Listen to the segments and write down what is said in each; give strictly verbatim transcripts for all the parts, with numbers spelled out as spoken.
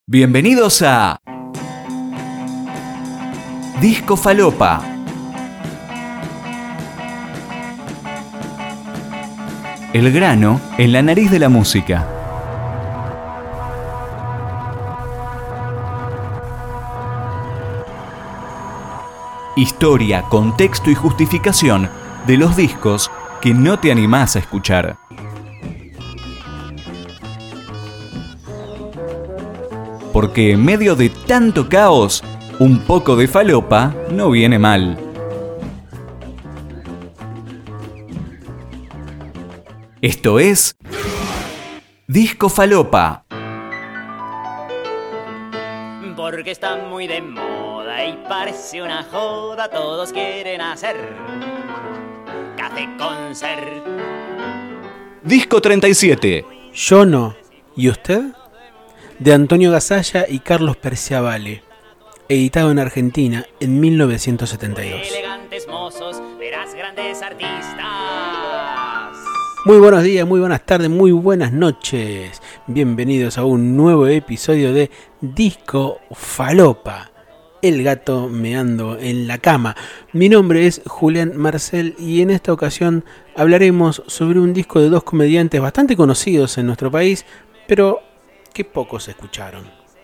Bienvenidos a Disco Falopa. El grano en la nariz de la música. Historia, contexto y justificación de los discos que no te animás a escuchar. Porque en medio de tanto caos, un poco de falopa no viene mal. Esto es Disco Falopa. Porque está muy de moda y parece una joda, todos quieren hacer café con ser. Disco treinta y siete. Yo no. ¿Y usted? De Antonio Gasalla y Carlos Perciavale, editado en Argentina en mil novecientos setenta y dos. Elegantes mozos, verás grandes artistas. Muy buenos días, muy buenas tardes, muy buenas noches. Bienvenidos a un nuevo episodio de Disco Falopa, el gato meando en la cama. Mi nombre es Julián Marcel y en esta ocasión hablaremos sobre un disco de dos comediantes bastante conocidos en nuestro país, pero que pocos escucharon.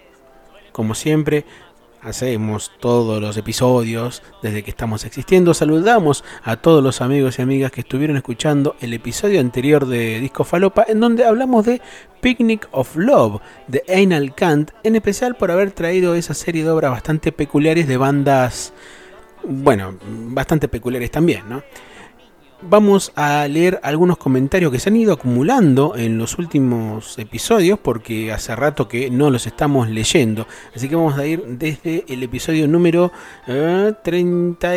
Como siempre, hacemos todos los episodios desde que estamos existiendo. Saludamos a todos los amigos y amigas que estuvieron escuchando el episodio anterior de Disco Falopa, en donde hablamos de Picnic of Love de Einal Kant, en especial por haber traído esa serie de obras bastante peculiares de bandas, bueno, bastante peculiares también, ¿no? Vamos a leer algunos comentarios que se han ido acumulando en los últimos episodios, porque hace rato que no los estamos leyendo. Así que vamos a ir desde el episodio número eh, treinta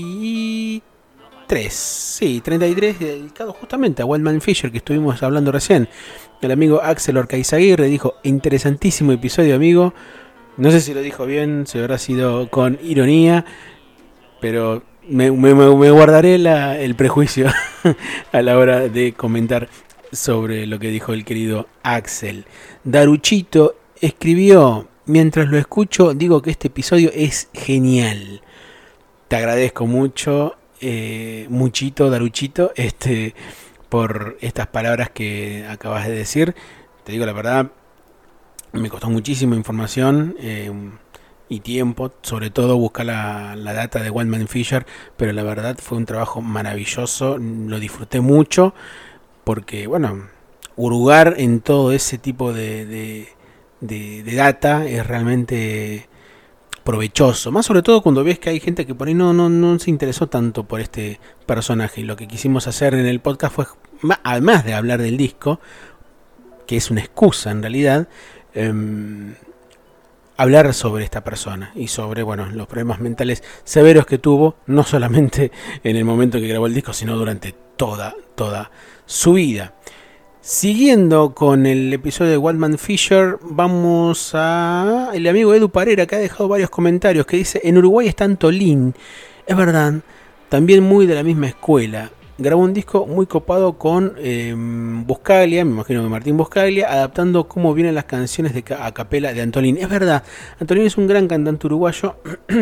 y tres. Sí, treinta y tres, dedicado justamente a Wildman Fisher, que estuvimos hablando recién. El amigo Axel Orcaizaguirre dijo: interesantísimo episodio, amigo. No sé si lo dijo bien, si habrá sido con ironía, pero Me, me, me guardaré la, el prejuicio a la hora de comentar sobre lo que dijo el querido Axel. Daruchito escribió: mientras lo escucho digo que este episodio es genial. Te agradezco mucho, eh, muchito Daruchito, este, por estas palabras que acabas de decir. Te digo la verdad, me costó muchísima información eh, y tiempo, sobre todo buscar la, la data de Wildman Fisher, pero la verdad fue un trabajo maravilloso, lo disfruté mucho, porque bueno, hurgar en todo ese tipo de, de, de, de data es realmente provechoso, más sobre todo cuando ves que hay gente que por ahí no, no, no se interesó tanto por este personaje, y lo que quisimos hacer en el podcast fue, además de hablar del disco, que es una excusa en realidad, eh, hablar sobre esta persona y sobre, bueno, los problemas mentales severos que tuvo, no solamente en el momento que grabó el disco, sino durante toda, toda su vida. Siguiendo con el episodio de Wildman Fisher, vamos a el amigo Edu Parera, que ha dejado varios comentarios, que dice: en Uruguay está Antolín. Es verdad, también muy de la misma escuela. Grabó un disco muy copado con eh, Buscaglia, me imagino que Martín Buscaglia, adaptando cómo vienen las canciones de a capela de Antolín. Es verdad, Antolín es un gran cantante uruguayo.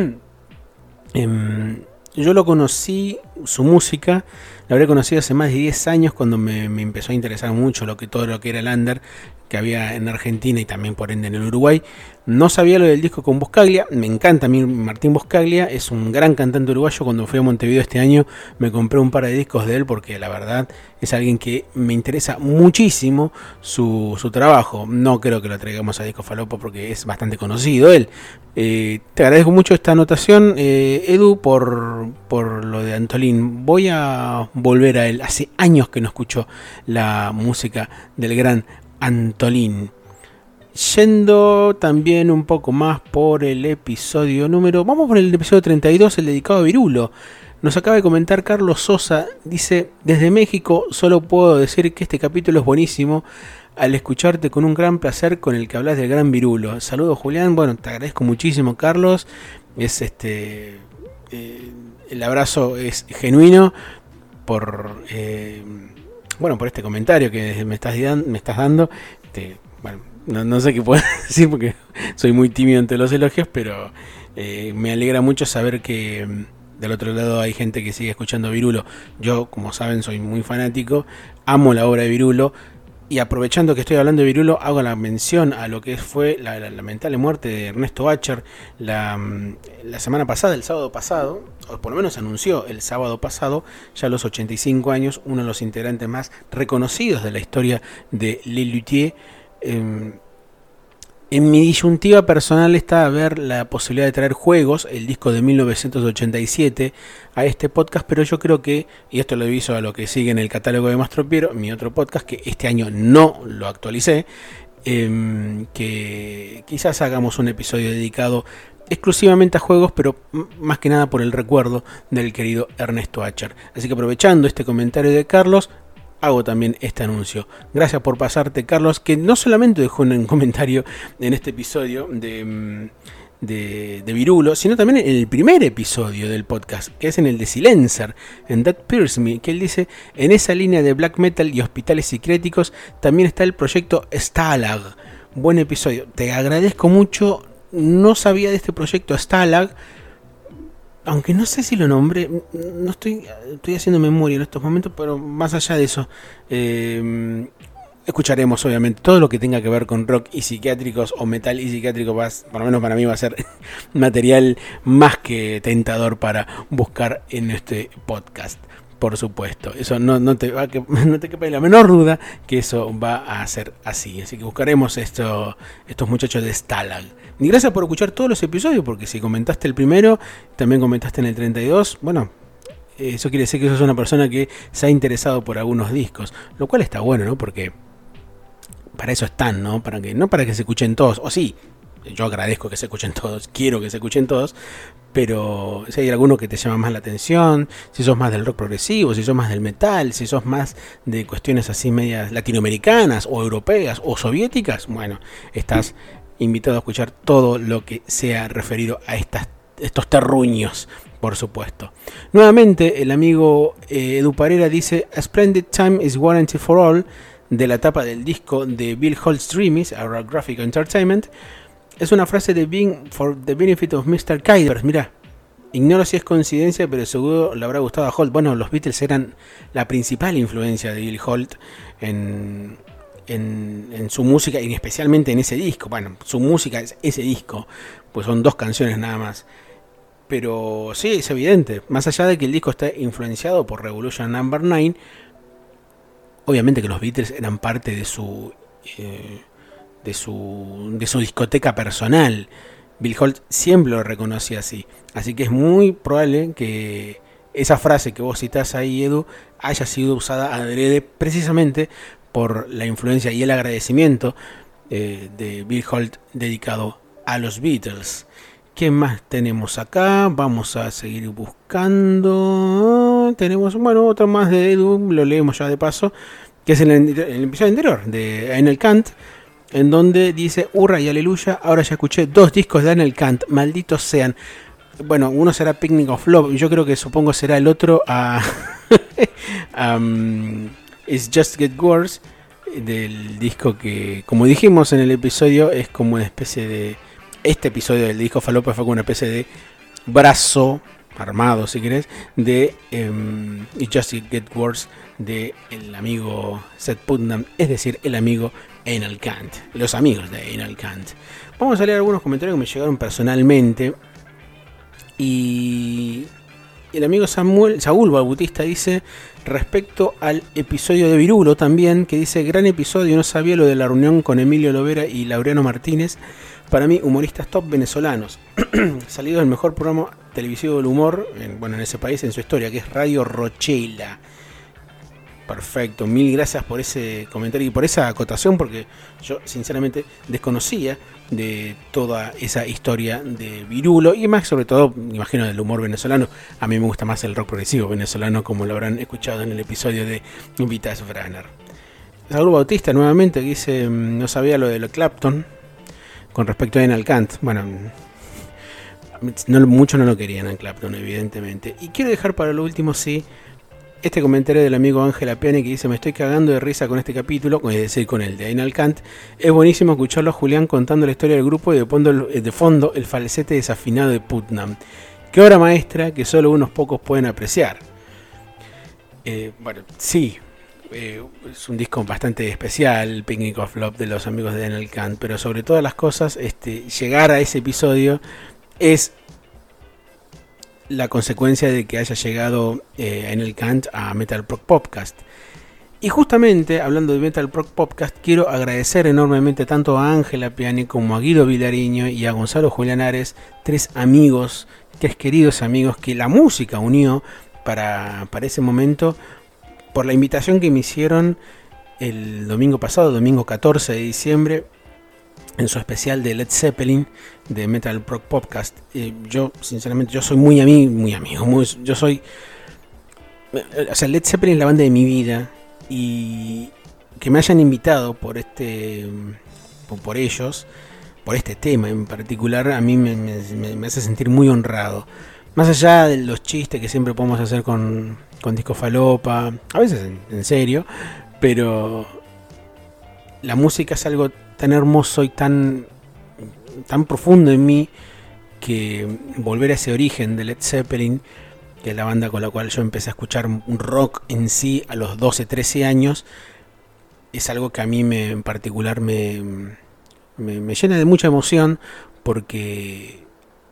eh, yo lo conocí, su música, la habré conocido hace más de diez años, cuando me, me empezó a interesar mucho lo que todo lo que era el under que había en Argentina y también por ende en el Uruguay. No sabía lo del disco con Buscaglia, me encanta a mí Martín Buscaglia, es un gran cantante uruguayo. Cuando fui a Montevideo este año me compré un par de discos de él, porque la verdad es alguien que me interesa muchísimo su, su trabajo. No creo que lo traigamos a Disco Falopa porque es bastante conocido él. Eh, te agradezco mucho esta anotación, eh, Edu, por, por lo de Antolín. Voy a volver a él, hace años que no escucho la música del gran Antolín. Yendo también un poco más por el episodio número... Vamos por el episodio treinta y dos, el dedicado a Virulo. Nos acaba de comentar Carlos Sosa, dice: desde México solo puedo decir que este capítulo es buenísimo, al escucharte con un gran placer con el que hablas del gran Virulo. Saludos, Julián. Bueno, te agradezco muchísimo, Carlos. Es este eh, el abrazo es genuino por... Eh, bueno, por este comentario que me estás, me estás dando. Este, bueno, no, no sé qué puedo decir porque soy muy tímido ante los elogios, pero eh, me alegra mucho saber que mm, del otro lado hay gente que sigue escuchando a Virulo. Yo, como saben, soy muy fanático, amo la obra de Virulo. Y aprovechando que estoy hablando de Virulo, hago la mención a lo que fue la, la lamentable muerte de Ernesto Acher la, la semana pasada, el sábado pasado, o por lo menos anunció el sábado pasado, ya a los ochenta y cinco años, uno de los integrantes más reconocidos de la historia de Les Luthiers. Eh, En mi disyuntiva personal está ver la posibilidad de traer juegos, el disco de mil novecientos ochenta y siete, a este podcast, pero yo creo que, y esto lo aviso a lo que sigue en el catálogo de Mastro Piero, mi otro podcast, que este año no lo actualicé, eh, que quizás hagamos un episodio dedicado exclusivamente a juegos, pero más que nada por el recuerdo del querido Ernesto Acher. Así que aprovechando este comentario de Carlos, hago también este anuncio. Gracias por pasarte, Carlos, que no solamente dejó un comentario en este episodio de, de, de Virulo, sino también en el primer episodio del podcast, que es en el de Silencer, en That Pierce Me, que él dice, en esa línea de black metal y hospitales psiquiátricos también está el proyecto Stalag. Buen episodio, te agradezco mucho, no sabía de este proyecto Stalag, aunque no sé si lo nombré, no estoy, estoy haciendo memoria en estos momentos, pero más allá de eso, eh, escucharemos obviamente todo lo que tenga que ver con rock y psiquiátricos o metal y psiquiátrico, va, por lo menos para mí va a ser material más que tentador para buscar en este podcast. Por supuesto, eso no, no, te va a que, no te quepa la menor duda que eso va a ser así. Así que buscaremos esto, estos muchachos de Stalag. Y gracias por escuchar todos los episodios, porque si comentaste el primero, también comentaste en el treinta y dos, bueno, eso quiere decir que sos una persona que se ha interesado por algunos discos, lo cual está bueno, ¿no? Porque para eso están, ¿no? Para que, no para que se escuchen todos, o sí, yo agradezco que se escuchen todos, quiero que se escuchen todos, pero si hay alguno que te llama más la atención, si sos más del rock progresivo, si sos más del metal, si sos más de cuestiones así medias latinoamericanas o europeas o soviéticas, bueno, estás invitado a escuchar todo lo que sea referido a estas, estos terruños, por supuesto. Nuevamente el amigo eh, Edu Parera dice, A Splendid Time is Warranty for All, de la tapa del disco de Bill Holt's Dreamies, Our Graphic Entertainment. Es una frase de Bing for the benefit of mister Kyders. Mira, ignoro si es coincidencia, pero seguro le habrá gustado a Holt. Bueno, los Beatles eran la principal influencia de Bill Holt en, en, en su música, y especialmente en ese disco. Bueno, su música es ese disco, pues son dos canciones nada más. Pero sí, es evidente. Más allá de que el disco está influenciado por Revolution Number nueve, obviamente que los Beatles eran parte de su... Eh, de su, de su discoteca personal. Bill Holt siempre lo reconocía así. Así que es muy probable que esa frase que vos citás ahí, Edu, haya sido usada adrede precisamente por la influencia y el agradecimiento eh, de Bill Holt dedicado a los Beatles. ¿Qué más tenemos acá? Vamos a seguir buscando. Tenemos, bueno, otro más de Edu, lo leemos ya de paso, que es el, el episodio anterior de Anal Kant, en donde dice, hurra y aleluya, ahora ya escuché dos discos de Anal Kant, malditos sean. Bueno, uno será Picnic of Love, yo creo que supongo será el otro a um, It's Just Get Worse, del disco que, como dijimos en el episodio, es como una especie de... Este episodio del disco Falopa fue como una especie de brazo armado, si querés, de um, It's Just Get Worse, de el amigo Seth Putnam, es decir, el amigo Anal Kant, los amigos de Anal Kant. Vamos a leer algunos comentarios que me llegaron personalmente. Y el amigo Samuel, Saúl Bautista dice, respecto al episodio de Virulo también, que dice, gran episodio, no sabía lo de la reunión con Emilio Lovera y Laureano Martínez. Para mí, humoristas top venezolanos, salido del mejor programa televisivo del humor, en, bueno, en ese país, en su historia, que es Radio Rochela. Perfecto, mil gracias por ese comentario y por esa acotación, porque yo sinceramente desconocía de toda esa historia de Virulo y más, sobre todo, me imagino, del humor venezolano. A mí me gusta más el rock progresivo venezolano, como lo habrán escuchado en el episodio de Vitas Branner. Saúl Bautista nuevamente dice, no sabía lo de lo Clapton con respecto a Anal Kant. Bueno, no, mucho no lo querían a Clapton, evidentemente. Y quiero dejar para lo último, sí, este comentario del amigo Ángel Apiani que dice: me estoy cagando de risa con este capítulo, es decir, con el de Ainal Kant. Es buenísimo escucharlo a Julián contando la historia del grupo y de fondo, de fondo el falsete desafinado de Putnam. Qué obra maestra que solo unos pocos pueden apreciar. Eh, bueno, sí, eh, es un disco bastante especial, Picnic of Love de los amigos de Ainal Kant, pero sobre todas las cosas, este, llegar a ese episodio es la consecuencia de que haya llegado eh, Ainal Kant a Metal Prog Podcast. Y justamente, hablando de Metal Prog Podcast, quiero agradecer enormemente tanto a Ángel Apiani como a Guido Vilariño y a Gonzalo Julianares, tres amigos, tres queridos amigos que la música unió para, para ese momento, por la invitación que me hicieron el domingo pasado, domingo catorce de diciembre, en su especial de Led Zeppelin de Metal Prog Podcast. Eh, yo, sinceramente, yo soy muy amigo, muy amigo, muy, yo soy, o sea, Led Zeppelin es la banda de mi vida, y que me hayan invitado por este, por, por ellos, por este tema en particular, a mí me, me, me hace sentir muy honrado. Más allá de los chistes que siempre podemos hacer con, con Disco Falopa, a veces en, en serio, pero la música es algo tan hermoso y tan, tan profundo en mí, que volver a ese origen de Led Zeppelin, que es la banda con la cual yo empecé a escuchar rock en sí a los doce, trece años, es algo que a mí me, en particular me, me, me llena de mucha emoción, porque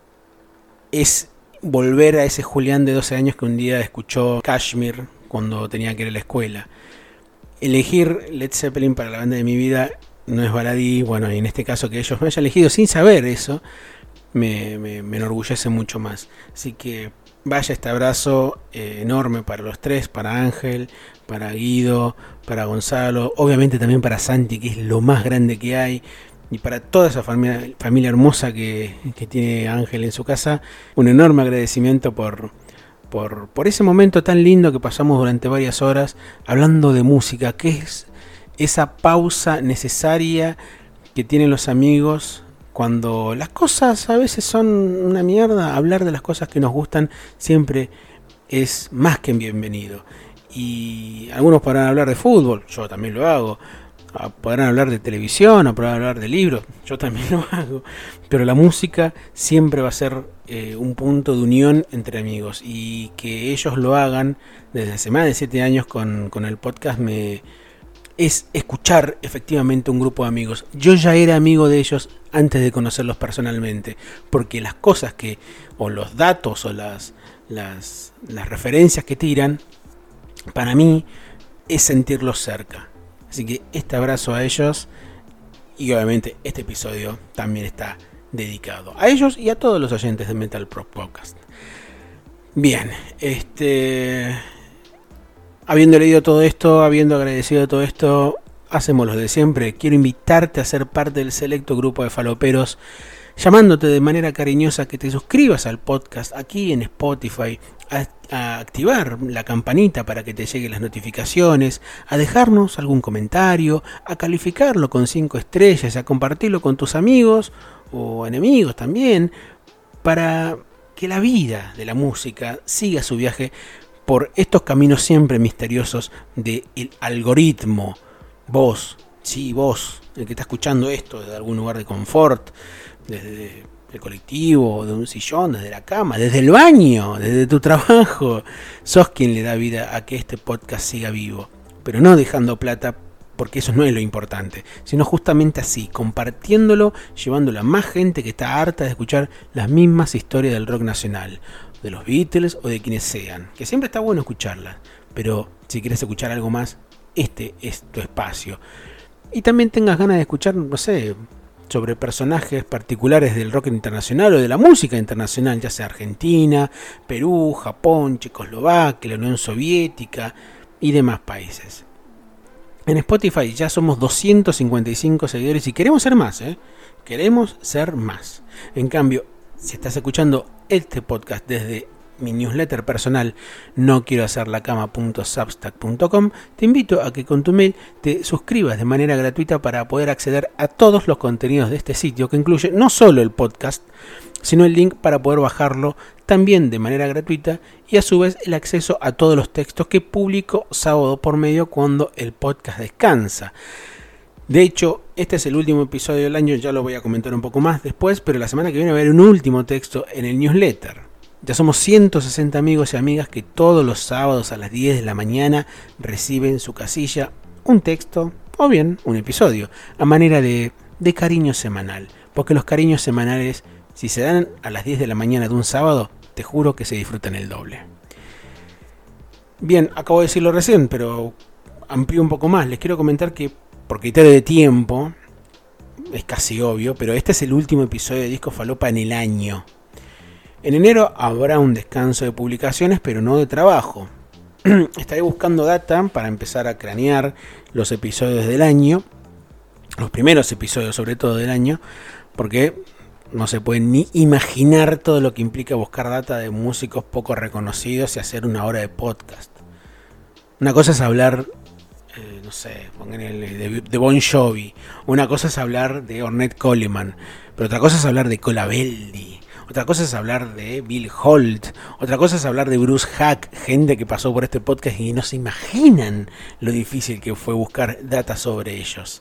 es volver a ese Julián de doce años que un día escuchó Kashmir cuando tenía que ir a la escuela. Elegir Led Zeppelin para la banda de mi vida no es baladí, bueno, y en este caso que ellos me hayan elegido sin saber eso, me, me, me enorgullece mucho más. Así que vaya este abrazo eh, enorme para los tres, para Ángel, para Guido, para Gonzalo, obviamente también para Santi, que es lo más grande que hay, y para toda esa familia, familia hermosa que, que tiene Ángel en su casa. Un enorme agradecimiento por, por, por ese momento tan lindo que pasamos durante varias horas hablando de música, que es esa pausa necesaria que tienen los amigos cuando las cosas a veces son una mierda. Hablar de las cosas que nos gustan siempre es más que bienvenido. Y algunos podrán hablar de fútbol, yo también lo hago. Podrán hablar de televisión, o podrán hablar de libros, yo también lo hago. Pero la música siempre va a ser eh, un punto de unión entre amigos. Y que ellos lo hagan desde hace más de siete años con, con el podcast me... es escuchar efectivamente un grupo de amigos. Yo ya era amigo de ellos antes de conocerlos personalmente, porque las cosas que, o los datos, o las, las, las referencias que tiran, para mí es sentirlos cerca. Así que este abrazo a ellos, y obviamente este episodio también está dedicado a ellos y a todos los oyentes de Metal Prog Podcast. Bien, este... habiendo leído todo esto, habiendo agradecido todo esto, hacemos lo de siempre. Quiero invitarte a ser parte del selecto grupo de faloperos, llamándote de manera cariñosa que te suscribas al podcast aquí en Spotify, a, a activar la campanita para que te lleguen las notificaciones, a dejarnos algún comentario, a calificarlo con cinco estrellas, a compartirlo con tus amigos o enemigos también, para que la vida de la música siga su viaje por estos caminos siempre misteriosos del algoritmo. Vos, sí, vos, el que está escuchando esto desde algún lugar de confort, desde el colectivo, de un sillón, desde la cama, desde el baño, desde tu trabajo, sos quien le da vida a que este podcast siga vivo. Pero no dejando plata, porque eso no es lo importante, sino justamente así, compartiéndolo, llevándolo a más gente que está harta de escuchar las mismas historias del rock nacional, de los Beatles o de quienes sean, que siempre está bueno escucharlas, pero si quieres escuchar algo más, este es tu espacio. Y también tengas ganas de escuchar, no sé, sobre personajes particulares del rock internacional o de la música internacional, ya sea Argentina, Perú, Japón, Checoslovaquia, la Unión Soviética y demás países. En Spotify ya somos doscientos cincuenta y cinco seguidores y queremos ser más, ¿eh? Queremos ser más. En cambio, si estás escuchando este podcast desde mi newsletter personal no quiero hacer la cama punto substack punto com, te invito a que con tu mail te suscribas de manera gratuita para poder acceder a todos los contenidos de este sitio, que incluye no solo el podcast, sino el link para poder bajarlo también de manera gratuita y a su vez el acceso a todos los textos que publico sábado por medio cuando el podcast descansa. De hecho, este es el último episodio del año, ya lo voy a comentar un poco más después, pero la semana que viene va a haber un último texto en el newsletter. Ya somos ciento sesenta amigos y amigas que todos los sábados a las diez de la mañana reciben en su casilla un texto o bien un episodio, a manera de, de cariño semanal. Porque los cariños semanales, si se dan a las diez de la mañana de un sábado, te juro que se disfrutan el doble. Bien, acabo de decirlo recién, pero amplío un poco más. Les quiero comentar que, por criterio de tiempo, es casi obvio, pero este es el último episodio de Disco Falopa en el año. En enero habrá un descanso de publicaciones, pero no de trabajo. Estaré buscando data para empezar a cranear los episodios del año, los primeros episodios sobre todo del año, porque no se puede ni imaginar todo lo que implica buscar data de músicos poco reconocidos y hacer una hora de podcast. Una cosa es hablar, eh, no sé, pongan el de, de Bon Jovi, una cosa es hablar de Ornette Coleman, pero otra cosa es hablar de Colavelli. Otra cosa es hablar de Bill Holt, otra cosa es hablar de Bruce Hack, gente que pasó por este podcast y no se imaginan lo difícil que fue buscar data sobre ellos.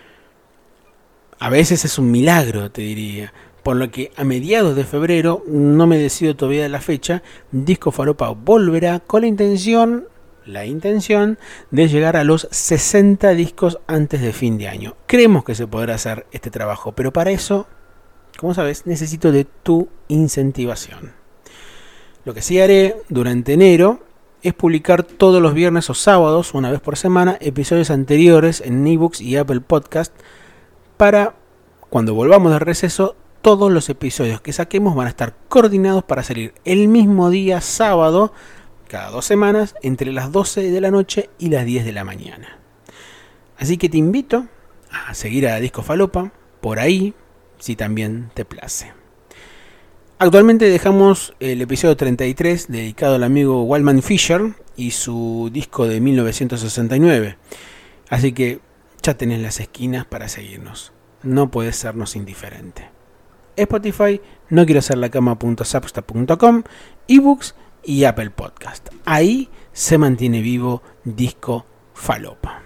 A veces es un milagro, te diría, por lo que a mediados de febrero, no me decido todavía de la fecha, Disco Falopa volverá con la intención, la intención de llegar a los sesenta discos antes de fin de año. Creemos que se podrá hacer este trabajo, pero para eso, como sabes, necesito de tu incentivación. Lo que sí haré durante enero es publicar todos los viernes o sábados, una vez por semana, episodios anteriores en eBooks y Apple Podcast, para cuando volvamos de receso, todos los episodios que saquemos van a estar coordinados para salir el mismo día sábado, cada dos semanas, entre las doce de la noche y las diez de la mañana. Así que te invito a seguir a Disco Falopa por ahí, si también te place. Actualmente dejamos el episodio treinta y tres dedicado al amigo Waldman Fischer y su disco de mil novecientos sesenta y nueve. Así que ya tenés las esquinas para seguirnos. No puedes sernos indiferente. Spotify, no quiero hacer la cama punto substack punto com, eBooks y Apple Podcast. Ahí se mantiene vivo Disco Falopa.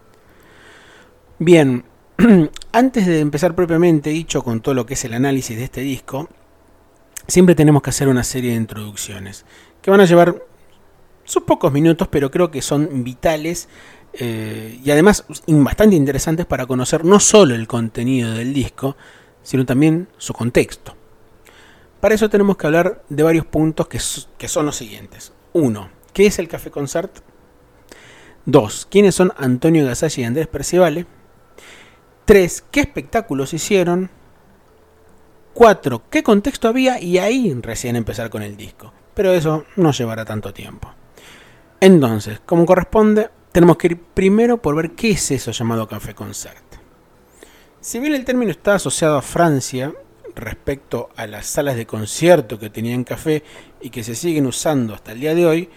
Bien. Antes de empezar propiamente dicho con todo lo que es el análisis de este disco, siempre tenemos que hacer una serie de introducciones que van a llevar sus pocos minutos, pero creo que son vitales eh, y además bastante interesantes para conocer no solo el contenido del disco, sino también su contexto. Para eso tenemos que hablar de varios puntos que, que son los siguientes. Uno, ¿qué es el Café Concert? Dos, ¿quiénes son Antonio Gasalla y Andrés Perciavale? Tres, ¿qué espectáculos hicieron? Cuatro, ¿qué contexto había? Y ahí recién empezar con el disco. Pero eso no llevará tanto tiempo. Entonces, como corresponde, tenemos que ir primero por ver qué es eso llamado Café Concert. Si bien el término está asociado a Francia respecto a las salas de concierto que tenían café y que se siguen usando hasta el día de hoy,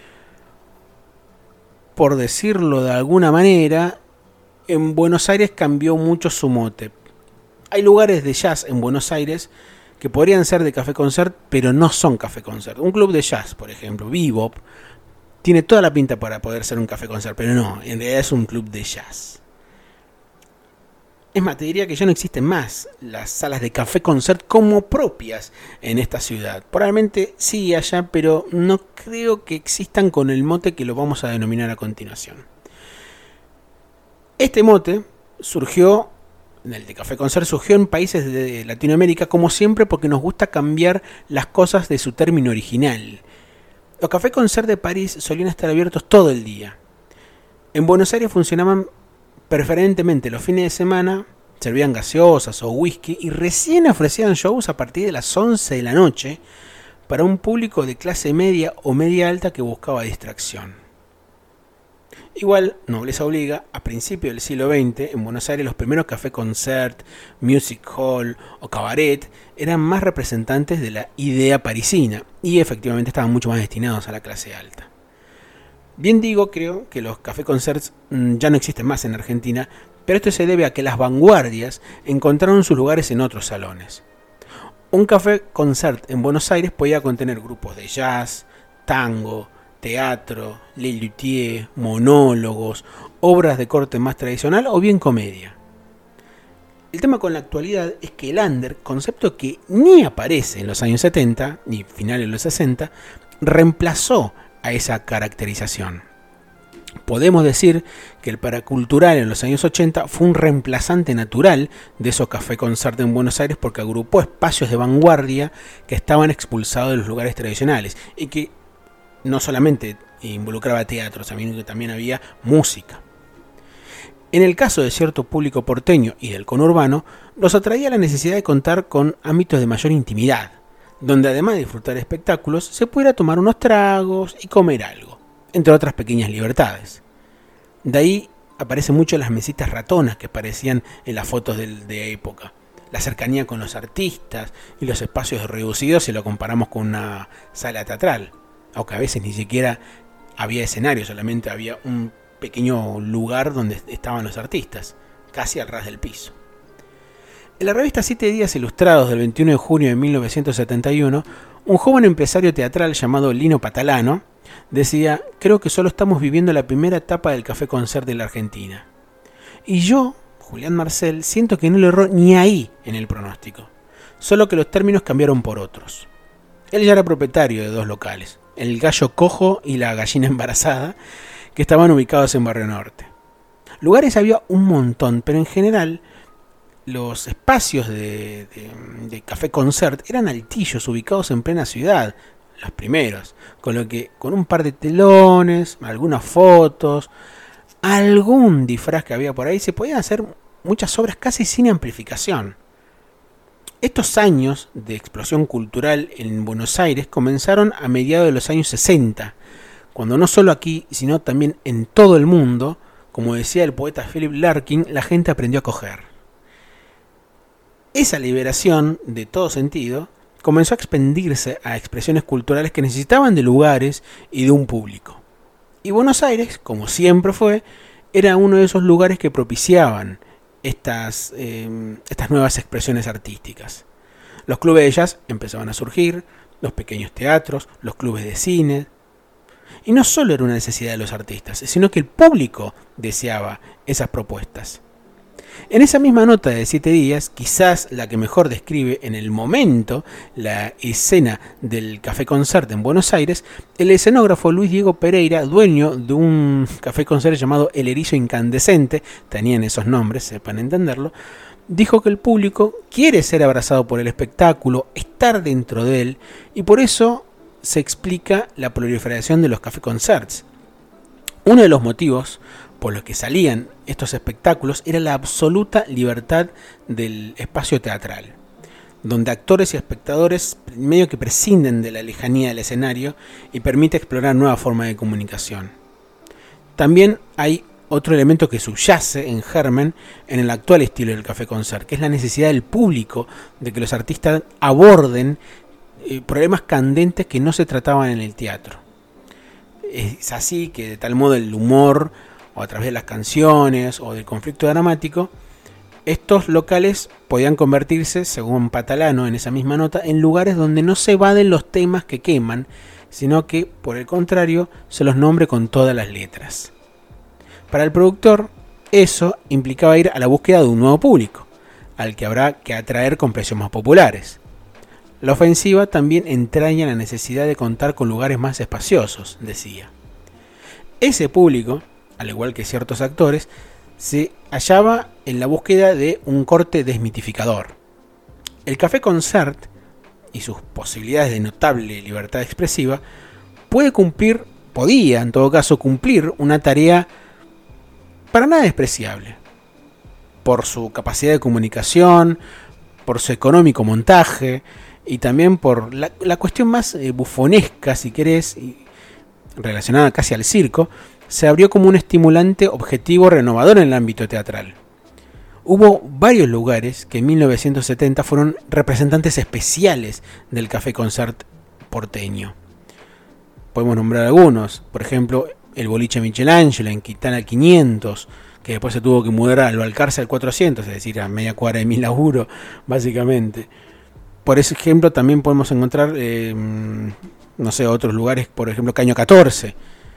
por decirlo de alguna manera, en Buenos Aires cambió mucho su mote. Hay lugares de jazz en Buenos Aires que podrían ser de Café Concert, pero no son Café Concert. Un club de jazz, por ejemplo, Bebop, tiene toda la pinta para poder ser un Café Concert, pero no, en realidad es un club de jazz. Es más, te diría que ya no existen más las salas de Café Concert como propias en esta ciudad. Probablemente sí haya, pero no creo que existan con el mote que lo vamos a denominar a continuación. Este mote surgió, el de Café Concert surgió en países de Latinoamérica, como siempre, porque nos gusta cambiar las cosas de su término original. Los Café Concert de París solían estar abiertos todo el día. En Buenos Aires funcionaban preferentemente los fines de semana, servían gaseosas o whisky y recién ofrecían shows a partir de las once de la noche para un público de clase media o media alta que buscaba distracción. Igual, nobleza obliga, a principios del siglo veinte, en Buenos Aires los primeros café-concert, music hall o cabaret eran más representantes de la idea parisina y efectivamente estaban mucho más destinados a la clase alta. Bien digo, creo que los café-concerts ya no existen más en Argentina, pero esto se debe a que las vanguardias encontraron sus lugares en otros salones. Un café-concert en Buenos Aires podía contener grupos de jazz, tango, teatro, Le Luthier, monólogos, obras de corte más tradicional o bien comedia. El tema con la actualidad es que el under, concepto que ni aparece en los años setenta ni finales de los sesenta, reemplazó a esa caracterización. Podemos decir que el paracultural en los años ochenta fue un reemplazante natural de esos café-concert en Buenos Aires porque agrupó espacios de vanguardia que estaban expulsados de los lugares tradicionales y que no solamente involucraba teatro, sino que también había música. En el caso de cierto público porteño y del conurbano, los atraía la necesidad de contar con ámbitos de mayor intimidad, donde además de disfrutar de espectáculos, se pudiera tomar unos tragos y comer algo, entre otras pequeñas libertades. De ahí aparecen mucho las mesitas ratonas que aparecían en las fotos de, de época, la cercanía con los artistas y los espacios reducidos si lo comparamos con una sala teatral. Aunque a veces ni siquiera había escenario, solamente había un pequeño lugar donde estaban los artistas, casi al ras del piso. En la revista Siete Días Ilustrados del veintiuno de junio de mil novecientos setenta y uno, un joven empresario teatral llamado Lino Patalano decía: creo que solo estamos viviendo la primera etapa del café-concert de la Argentina. Y yo, Julián Marcel, siento que no le erró ni ahí en el pronóstico, solo que los términos cambiaron por otros. Él ya era propietario de dos locales, el Gallo Cojo y la Gallina Embarazada, que estaban ubicados en Barrio Norte. Lugares había un montón, pero en general los espacios de, de, de café-concert eran altillos ubicados en plena ciudad, los primeros, con lo que con un par de telones, algunas fotos, algún disfraz que había por ahí, se podían hacer muchas obras casi sin amplificación. Estos años de explosión cultural en Buenos Aires comenzaron a mediados de los años sesenta, cuando no solo aquí, sino también en todo el mundo, como decía el poeta Philip Larkin, la gente aprendió a coger. Esa liberación de todo sentido comenzó a expandirse a expresiones culturales que necesitaban de lugares y de un público. Y Buenos Aires, como siempre fue, era uno de esos lugares que propiciaban Estas, eh, estas nuevas expresiones artísticas. Los clubes de jazz empezaban a surgir, los pequeños teatros, los clubes de cine. Y no solo era una necesidad de los artistas, sino que el público deseaba esas propuestas. En esa misma nota de Siete Días, quizás la que mejor describe en el momento la escena del café-concert en Buenos Aires, el escenógrafo Luis Diego Pereira, dueño de un café-concert llamado El Erizo Incandescente, tenían esos nombres, sepan entenderlo, dijo que el público quiere ser abrazado por el espectáculo, estar dentro de él, y por eso se explica la proliferación de los café-concerts. Uno de los motivos por los que salían estos espectáculos era la absoluta libertad del espacio teatral, donde actores y espectadores medio que prescinden de la lejanía del escenario y permite explorar nuevas formas de comunicación. También hay otro elemento que subyace en germen en el actual estilo del café-concert, que es la necesidad del público de que los artistas aborden eh, problemas candentes que no se trataban en el teatro. Es así que de tal modo el humor, o a través de las canciones o del conflicto dramático, estos locales podían convertirse, según Patalano en esa misma nota, en lugares donde no se evaden los temas que queman, sino que, por el contrario, se los nombre con todas las letras. Para el productor, eso implicaba ir a la búsqueda de un nuevo público, al que habrá que atraer con precios más populares. La ofensiva también entraña la necesidad de contar con lugares más espaciosos, decía. Ese público, al igual que ciertos actores, se hallaba en la búsqueda de un corte desmitificador. El café-concert y sus posibilidades de notable libertad expresiva puede cumplir, podía en todo caso cumplir una tarea para nada despreciable, por su capacidad de comunicación, por su económico montaje y también por la, la cuestión más eh, bufonesca, si querés, y relacionada casi al circo, se abrió como un estimulante objetivo renovador en el ámbito teatral. Hubo varios lugares que en mil novecientos setenta fueron representantes especiales del Café Concert porteño. Podemos nombrar algunos, por ejemplo, el boliche Michelangelo en Quintana quinientos, que después se tuvo que mudar al Balcarce al cuatrocientos, es decir, a media cuadra de mi laburo, básicamente. Por ese ejemplo, también podemos encontrar, eh, no sé, otros lugares, por ejemplo, Caño catorce,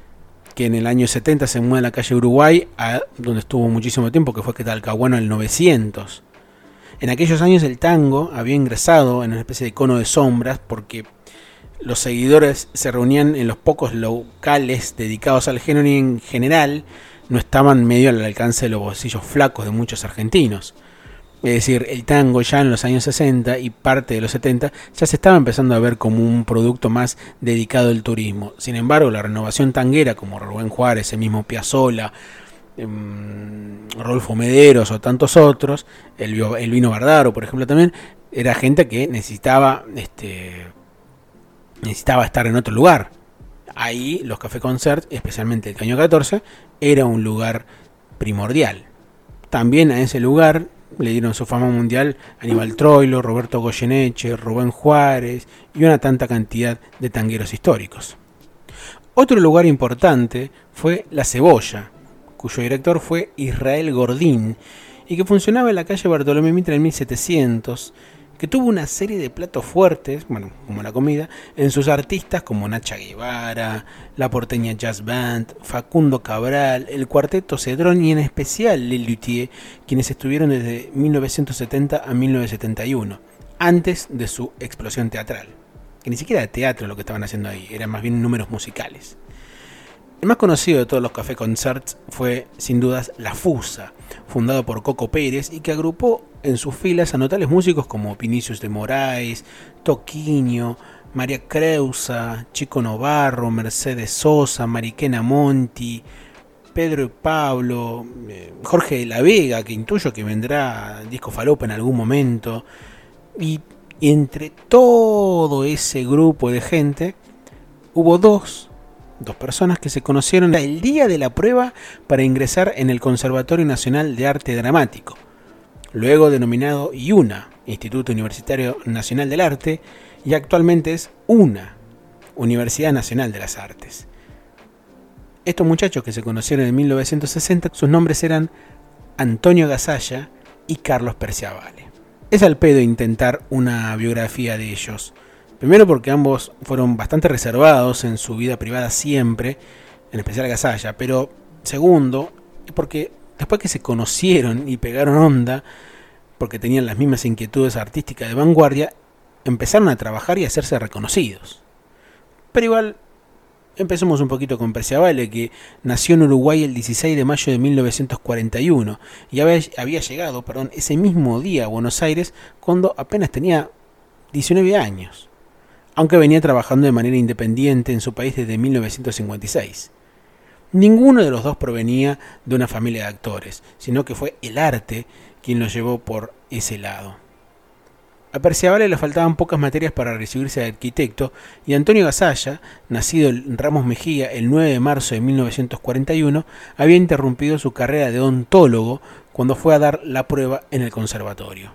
que en el año setenta se muda a la calle Uruguay, a donde estuvo muchísimo tiempo, que fue Talcahuano en el novecientos. En aquellos años el tango había ingresado en una especie de cono de sombras, porque los seguidores se reunían en los pocos locales dedicados al género y en general no estaban medio al alcance de los bolsillos flacos de muchos argentinos. Es decir, el tango ya en los años sesenta y parte de los setenta ya se estaba empezando a ver como un producto más dedicado al turismo. Sin embargo, la renovación tanguera, como Rubén Juárez, el mismo Piazzolla, eh, Rodolfo Mederos o tantos otros, el, el Vino Bardaro, por ejemplo, también, era gente que necesitaba, este, necesitaba estar en otro lugar. Ahí los Café Concert, especialmente el Caño catorce, era un lugar primordial. También a ese lugar le dieron su fama mundial Aníbal Troilo, Roberto Goyeneche, Rubén Juárez y una tanta cantidad de tangueros históricos. Otro lugar importante fue La Cebolla, cuyo director fue Israel Gordín y que funcionaba en la calle Bartolomé Mitre en mil setecientos, que tuvo una serie de platos fuertes, bueno, como la comida, en sus artistas como Nacha Guevara, La Porteña Jazz Band, Facundo Cabral, el Cuarteto Cedrón y en especial Les Luthiers, quienes estuvieron desde mil novecientos setenta a mil novecientos setenta y uno, antes de su explosión teatral. Que ni siquiera era teatro lo que estaban haciendo ahí, eran más bien números musicales. El más conocido de todos los Café Concerts fue, sin dudas, La Fusa, fundado por Coco Pérez y que agrupó en sus filas a notables músicos como Vinicius de Moraes, Toquinho, María Creusa, Chico Novarro, Mercedes Sosa, Mariquena Monti, Pedro y Pablo, eh, Jorge de la Vega, que intuyo que vendrá Disco Falopa en algún momento, y entre todo ese grupo de gente hubo dos Dos personas que se conocieron el día de la prueba para ingresar en el Conservatorio Nacional de Arte Dramático, luego denominado IUNA, Instituto Universitario Nacional del Arte, y actualmente es UNA, Universidad Nacional de las Artes. Estos muchachos que se conocieron en mil novecientos sesenta, sus nombres eran Antonio Gasalla y Carlos Perciavale. Es al pedo intentar una biografía de ellos. Primero porque ambos fueron bastante reservados en su vida privada siempre, en especial Gasalla, pero segundo, porque después que se conocieron y pegaron onda, porque tenían las mismas inquietudes artísticas de vanguardia, empezaron a trabajar y a hacerse reconocidos. Pero igual, empecemos un poquito con Perciavale, que nació en Uruguay el dieciséis de mayo de mil novecientos cuarenta y uno y había, había llegado perdón, ese mismo día a Buenos Aires cuando apenas tenía diecinueve años. Aunque venía trabajando de manera independiente en su país desde mil novecientos cincuenta y seis. Ninguno de los dos provenía de una familia de actores, sino que fue el arte quien los llevó por ese lado. A Perciavale le faltaban pocas materias para recibirse de arquitecto y Antonio Gasalla, nacido en Ramos Mejía el nueve de marzo de mil novecientos cuarenta y uno, había interrumpido su carrera de odontólogo cuando fue a dar la prueba en el conservatorio.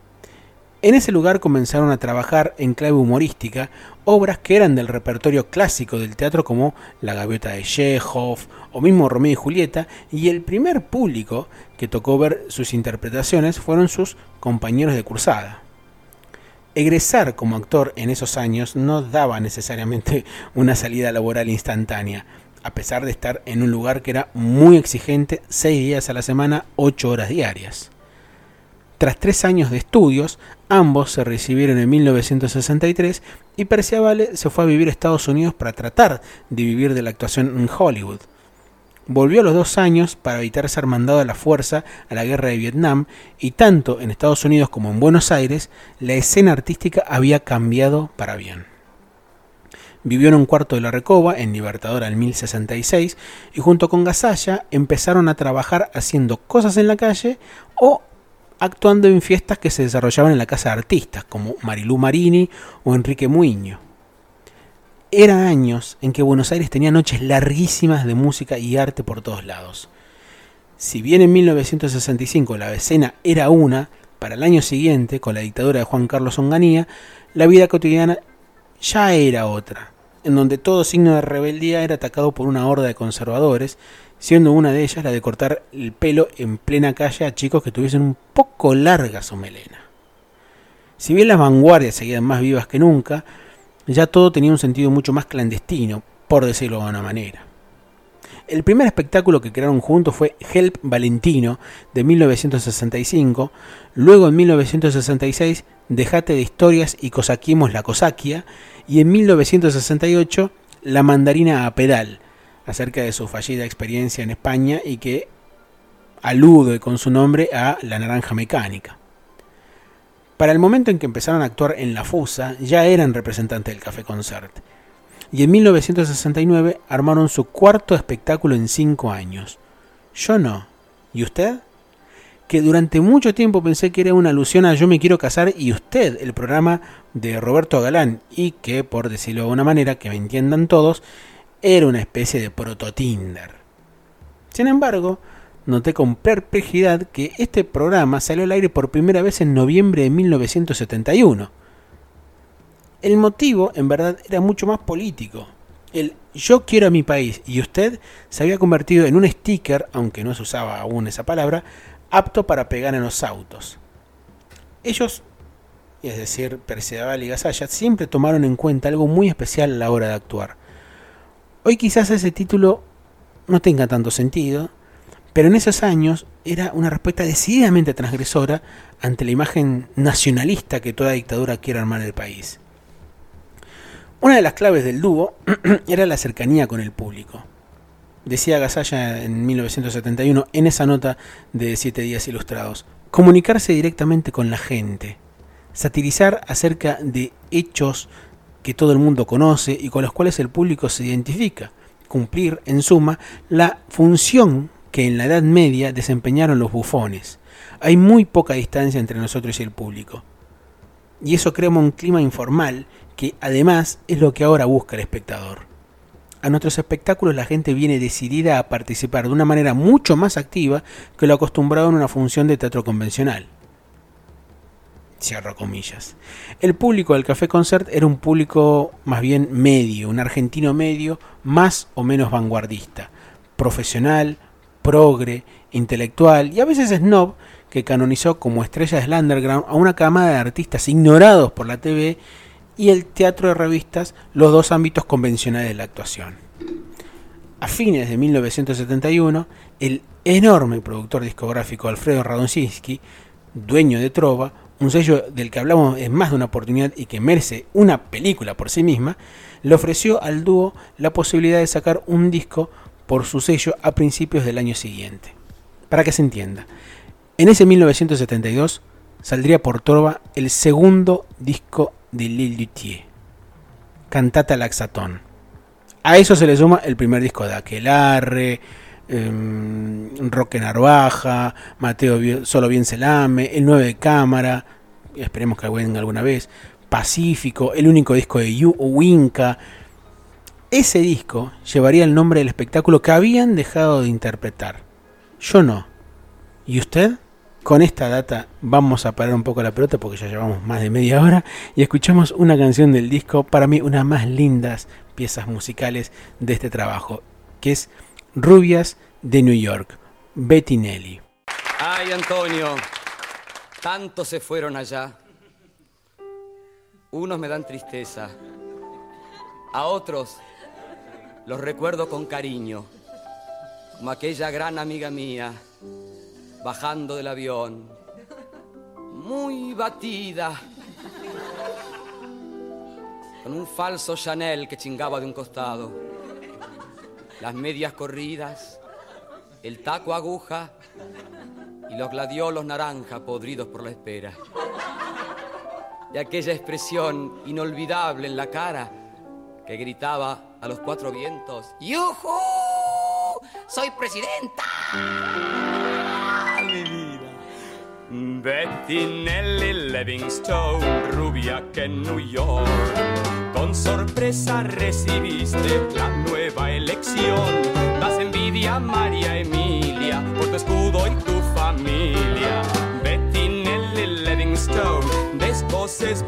En ese lugar comenzaron a trabajar en clave humorística obras que eran del repertorio clásico del teatro como La Gaviota de Chekhov o mismo Romeo y Julieta, y el primer público que tocó ver sus interpretaciones fueron sus compañeros de cursada. Egresar como actor en esos años no daba necesariamente una salida laboral instantánea, a pesar de estar en un lugar que era muy exigente, seis días a la semana, ocho horas diarias. Tras tres años de estudios, ambos se recibieron en mil novecientos sesenta y tres y Perciavale se fue a vivir a Estados Unidos para tratar de vivir de la actuación en Hollywood. Volvió a los dos años para evitar ser mandado a la fuerza a la guerra de Vietnam y tanto en Estados Unidos como en Buenos Aires la escena artística había cambiado para bien. Vivió en un cuarto de la Recoba, en Libertador al mil sesenta y seis, y junto con Gasalla empezaron a trabajar haciendo cosas en la calle o actuando en fiestas que se desarrollaban en la casa de artistas, como Marilú Marini o Enrique Muiño. Eran años en que Buenos Aires tenía noches larguísimas de música y arte por todos lados. Si bien en mil novecientos sesenta y cinco la escena era una, para el año siguiente, con la dictadura de Juan Carlos Onganía, la vida cotidiana ya era otra, en donde todo signo de rebeldía era atacado por una horda de conservadores, siendo una de ellas la de cortar el pelo en plena calle a chicos que tuviesen un poco larga su melena. Si bien las vanguardias seguían más vivas que nunca, ya todo tenía un sentido mucho más clandestino, por decirlo de una manera. El primer espectáculo que crearon juntos fue Help Valentino, de mil novecientos sesenta y cinco, luego en mil novecientos sesenta y seis Dejate de historias y cosaquemos la cosaquia, y en mil novecientos sesenta y ocho La mandarina a pedal, acerca de su fallida experiencia en España y que alude con su nombre a La naranja mecánica. Para el momento en que empezaron a actuar en La Fusa, ya eran representantes del Café Concert. Y en mil novecientos sesenta y nueve armaron su cuarto espectáculo en cinco años. Yo no. ¿Y usted? Que durante mucho tiempo pensé que era una alusión a Yo me quiero casar y usted, el programa de Roberto Galán, y que, por decirlo de una manera, que me entiendan todos, era una especie de proto-Tinder. Sin embargo, noté con perplejidad que este programa salió al aire por primera vez en noviembre de mil novecientos setenta y uno. El motivo, en verdad, era mucho más político. El yo quiero a mi país y usted se había convertido en un sticker, aunque no se usaba aún esa palabra, apto para pegar en los autos. Ellos, es decir, Perceval y Gasalla, siempre tomaron en cuenta algo muy especial a la hora de actuar. Hoy quizás ese título no tenga tanto sentido, pero en esos años era una respuesta decididamente transgresora ante la imagen nacionalista que toda dictadura quiere armar en el país. Una de las claves del dúo era la cercanía con el público. Decía Gasalla en mil novecientos setenta y uno en esa nota de Siete Días Ilustrados: comunicarse directamente con la gente, satirizar acerca de hechos que todo el mundo conoce y con los cuales el público se identifica, cumplir, en suma, la función que en la Edad Media desempeñaron los bufones. Hay muy poca distancia entre nosotros y el público. Y eso crea un clima informal que además es lo que ahora busca el espectador. A nuestros espectáculos la gente viene decidida a participar de una manera mucho más activa que lo acostumbrado en una función de teatro convencional. Cierro comillas. El público del Café Concert era un público más bien medio, un argentino medio, más o menos vanguardista, profesional, progre, intelectual y a veces snob, que canonizó como estrellas del underground a una camada de artistas ignorados por la T V y el teatro de revistas, los dos ámbitos convencionales de la actuación. A fines de mil novecientos setenta y uno, el enorme productor discográfico Alfredo Radosinski, dueño de Trova, un sello del que hablamos en más de una oportunidad y que merece una película por sí misma, le ofreció al dúo la posibilidad de sacar un disco por su sello a principios del año siguiente. Para que se entienda, en ese mil novecientos setenta y dos saldría por Trova el segundo disco de Lil Luthier, Cantata Laxatón. A eso se le suma el primer disco de Aquelarre, eh, Roque Narvaja, Mateo Solo Bien Se Lame, el nueve de Cámara, esperemos que venga alguna vez, Pacífico, el único disco de Yu, Winca. Ese disco llevaría el nombre del espectáculo que habían dejado de interpretar. Yo no. ¿Y usted? Con esta data vamos a parar un poco la pelota porque ya llevamos más de media hora y escuchamos una canción del disco, para mí una más lindas piezas musicales de este trabajo, que es Rubias de New York, Betty Nelly. Ay, Antonio, tantos se fueron allá. Unos me dan tristeza, a otros los recuerdo con cariño, como aquella gran amiga mía, bajando del avión, muy batida, con un falso Chanel que chingaba de un costado, las medias corridas, el taco aguja y los gladiolos naranja podridos por la espera. Y aquella expresión inolvidable en la cara que gritaba a los cuatro vientos: ¡Yujú! ¡Soy presidenta! Mi vida. Betty Nelly Livingstone, rubia que en New York con sorpresa recibiste la nueva elección. Das envidia a María Emilia por tu escudo y tu familia. Bettinelli, Livingstone, de Escoces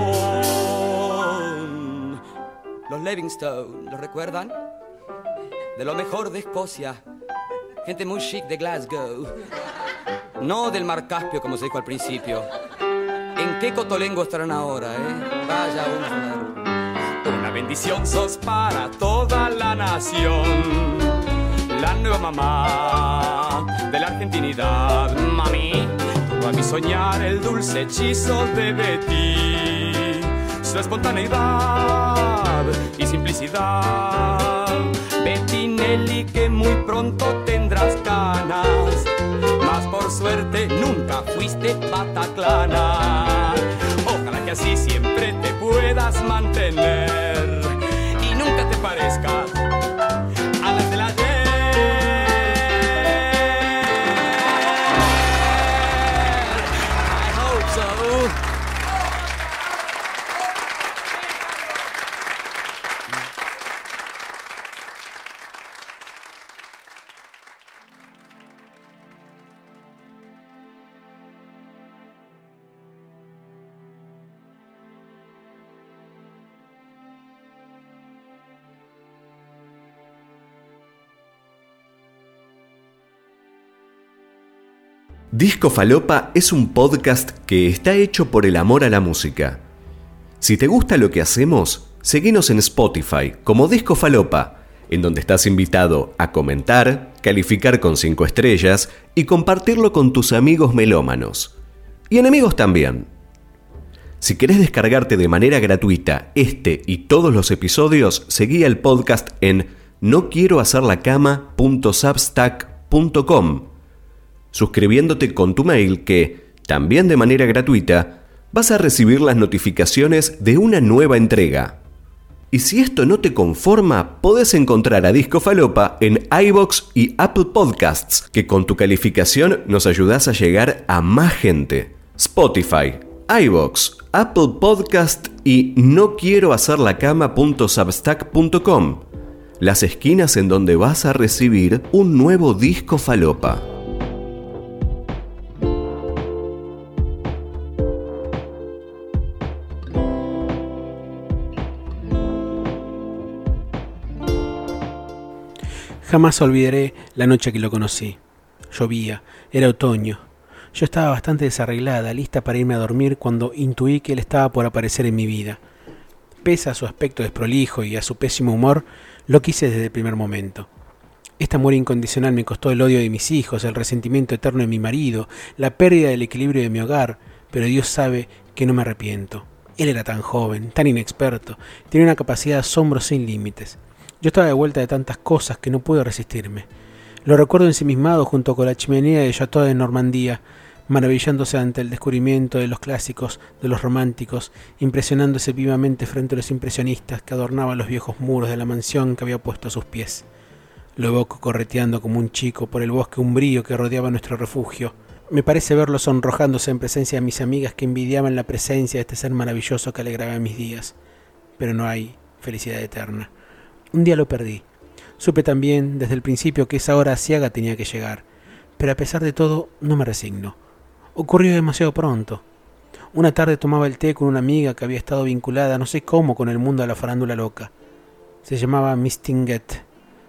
blasón. Los Livingstone, ¿los recuerdan? De lo mejor de Escocia. Gente muy chic de Glasgow. No del mar Caspio, como se dijo al principio. ¿En qué cotolengo estarán ahora, eh? Vaya uno a ver. Una bendición sos para toda la nación. La nueva mamá de la argentinidad. Mami, todo a mi soñar el dulce hechizo de Betty. Su espontaneidad y simplicidad. Bettinelli, que muy pronto tendrás canas, mas por suerte nunca fuiste pataclana. Ojalá que así siempre te puedas mantener y nunca te parezcas a las del ayer. I hope so. Disco Falopa es un podcast que está hecho por el amor a la música. Si te gusta lo que hacemos, seguinos en Spotify como Disco Falopa, en donde estás invitado a comentar, calificar con cinco estrellas y compartirlo con tus amigos melómanos. Y enemigos también. Si querés descargarte de manera gratuita este y todos los episodios, seguí el podcast en no quiero hacer la cama punto substack punto com. Suscribiéndote con tu mail que, también de manera gratuita, vas a recibir las notificaciones de una nueva entrega. Y si esto no te conforma, podés encontrar a Disco Falopa en iVoox y Apple Podcasts, que con tu calificación nos ayudás a llegar a más gente. Spotify, iVoox, Apple Podcast y no quiero hacer la cama punto substack punto com. Las esquinas en donde vas a recibir un nuevo Disco Falopa. Jamás olvidaré la noche que lo conocí. Llovía, era otoño. Yo estaba bastante desarreglada, lista para irme a dormir cuando intuí que él estaba por aparecer en mi vida. Pese a su aspecto desprolijo y a su pésimo humor, lo quise desde el primer momento. Este amor incondicional me costó el odio de mis hijos, el resentimiento eterno de mi marido, la pérdida del equilibrio de mi hogar, pero Dios sabe que no me arrepiento. Él era tan joven, tan inexperto, tenía una capacidad de asombro sin límites. Yo estaba de vuelta de tantas cosas que no pude resistirme. Lo recuerdo ensimismado junto con la chimenea de Chateau de Normandía, maravillándose ante el descubrimiento de los clásicos, de los románticos, impresionándose vivamente frente a los impresionistas que adornaban los viejos muros de la mansión que había puesto a sus pies. Lo evoco correteando como un chico por el bosque umbrío que rodeaba nuestro refugio. Me parece verlo sonrojándose en presencia de mis amigas que envidiaban la presencia de este ser maravilloso que alegraba mis días. Pero no hay felicidad eterna. Un día lo perdí. Supe también desde el principio que esa hora aciaga tenía que llegar, pero a pesar de todo no me resigno. Ocurrió demasiado pronto. Una tarde tomaba el té con una amiga que había estado vinculada no sé cómo con el mundo de la farándula loca. Se llamaba Miss Tinguet.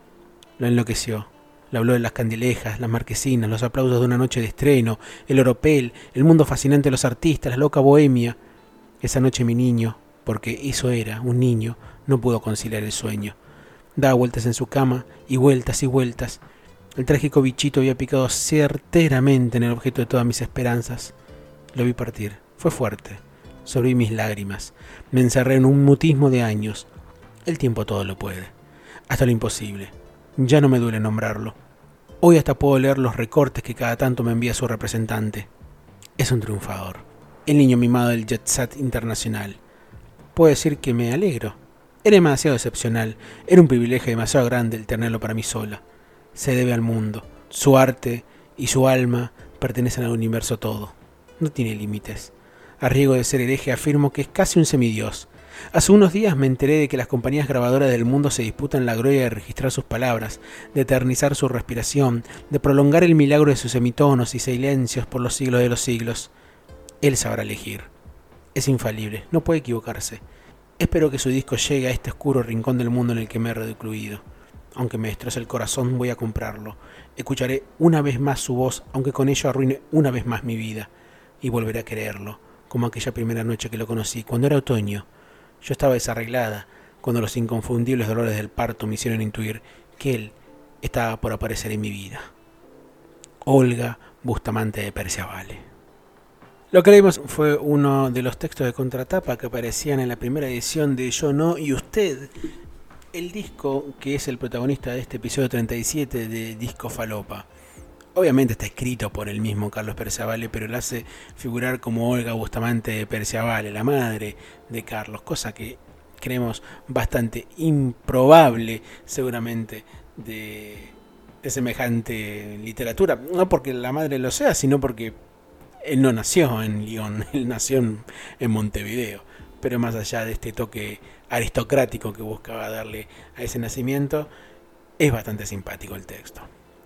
Lo enloqueció. Le habló de las candilejas, las marquesinas, los aplausos de una noche de estreno, el oropel, el mundo fascinante de los artistas, la loca bohemia. Esa noche mi niño, porque eso era, un niño, no pudo conciliar el sueño. Daba vueltas en su cama, y vueltas y vueltas. El trágico bichito había picado certeramente en el objeto de todas mis esperanzas. Lo vi partir. Fue fuerte. Sobreví mis lágrimas. Me encerré en un mutismo de años. El tiempo todo lo puede. Hasta lo imposible. Ya no me duele nombrarlo. Hoy hasta puedo leer los recortes que cada tanto me envía su representante. Es un triunfador. El niño mimado del jet set internacional. Puedo decir que me alegro. Era demasiado excepcional, era un privilegio demasiado grande el tenerlo para mí sola. Se debe al mundo, su arte y su alma pertenecen al universo todo. No tiene límites. A riesgo de ser hereje afirmo que es casi un semidios. Hace unos días me enteré de que las compañías grabadoras del mundo se disputan la gloria de registrar sus palabras, de eternizar su respiración, de prolongar el milagro de sus semitonos y silencios por los siglos de los siglos. Él sabrá elegir. Es infalible, no puede equivocarse. Espero que su disco llegue a este oscuro rincón del mundo en el que me he recluido. Aunque me destroce el corazón, voy a comprarlo. Escucharé una vez más su voz, aunque con ello arruine una vez más mi vida. Y volveré a quererlo, como aquella primera noche que lo conocí, cuando era otoño. Yo estaba desarreglada, cuando los inconfundibles dolores del parto me hicieron intuir que él estaba por aparecer en mi vida. Olga Bustamante de Perciavale. Lo que leímos fue uno de los textos de contratapa que aparecían en la primera edición de Yo No y Usted, el disco que es el protagonista de este episodio treinta y siete de Disco Falopa. Obviamente está escrito por el mismo Carlos Perciavale, pero lo hace figurar como Olga Bustamante de Perciavale, la madre de Carlos, cosa que creemos bastante improbable seguramente de, de semejante literatura. No porque la madre lo sea, sino porque él no nació en Lyon, él nació en, en Montevideo. Pero más allá de este toque aristocrático que buscaba darle a ese nacimiento, es bastante simpático el texto.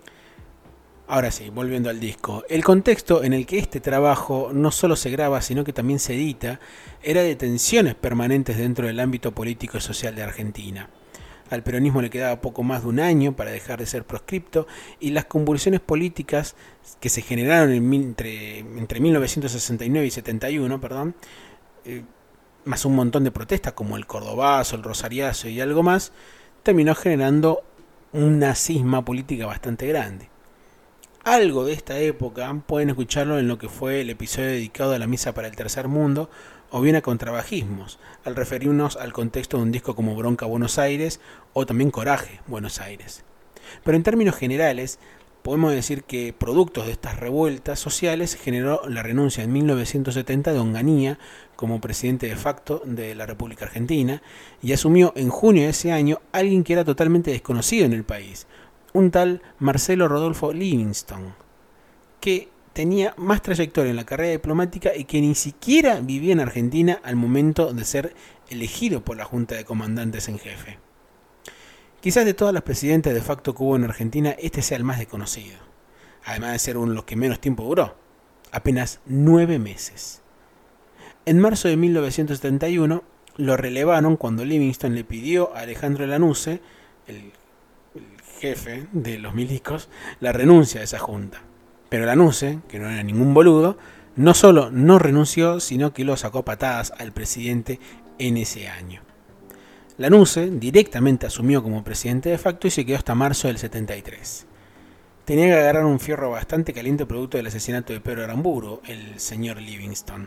Ahora sí, volviendo al disco, el contexto en el que este trabajo no solo se graba, sino que también se edita, era de tensiones permanentes dentro del ámbito político y social de Argentina. Al peronismo le quedaba poco más de un año para dejar de ser proscripto, y las convulsiones políticas que se generaron en, entre, entre mil novecientos sesenta y nueve y setenta y uno, perdón, eh, más un montón de protestas como el Cordobazo, el Rosariazo y algo más, terminó generando una cisma política bastante grande. Algo de esta época pueden escucharlo en lo que fue el episodio dedicado a la Misa para el Tercer Mundo, o bien a Contrabajismos, al referirnos al contexto de un disco como Bronca Buenos Aires o también Coraje Buenos Aires. Pero en términos generales, podemos decir que productos de estas revueltas sociales generó la renuncia en mil novecientos setenta de Onganía como presidente de facto de la República Argentina, y asumió en junio de ese año alguien que era totalmente desconocido en el país, un tal Marcelo Rodolfo Livingston, que tenía más trayectoria en la carrera diplomática y que ni siquiera vivía en Argentina al momento de ser elegido por la Junta de Comandantes en Jefe. Quizás de todas las presidentes de facto que hubo en Argentina, este sea el más desconocido, además de ser uno de los que menos tiempo duró, apenas nueve meses. En marzo de mil novecientos setenta y uno lo relevaron cuando Livingston le pidió a Alejandro Lanusse, el, el jefe de los milicos, la renuncia de esa junta. Pero Lanusse, que no era ningún boludo, no solo no renunció, sino que lo sacó a patadas al presidente en ese año. Lanusse directamente asumió como presidente de facto y se quedó hasta marzo del setenta y tres. Tenía que agarrar un fierro bastante caliente producto del asesinato de Pedro Aramburu, el señor Livingston,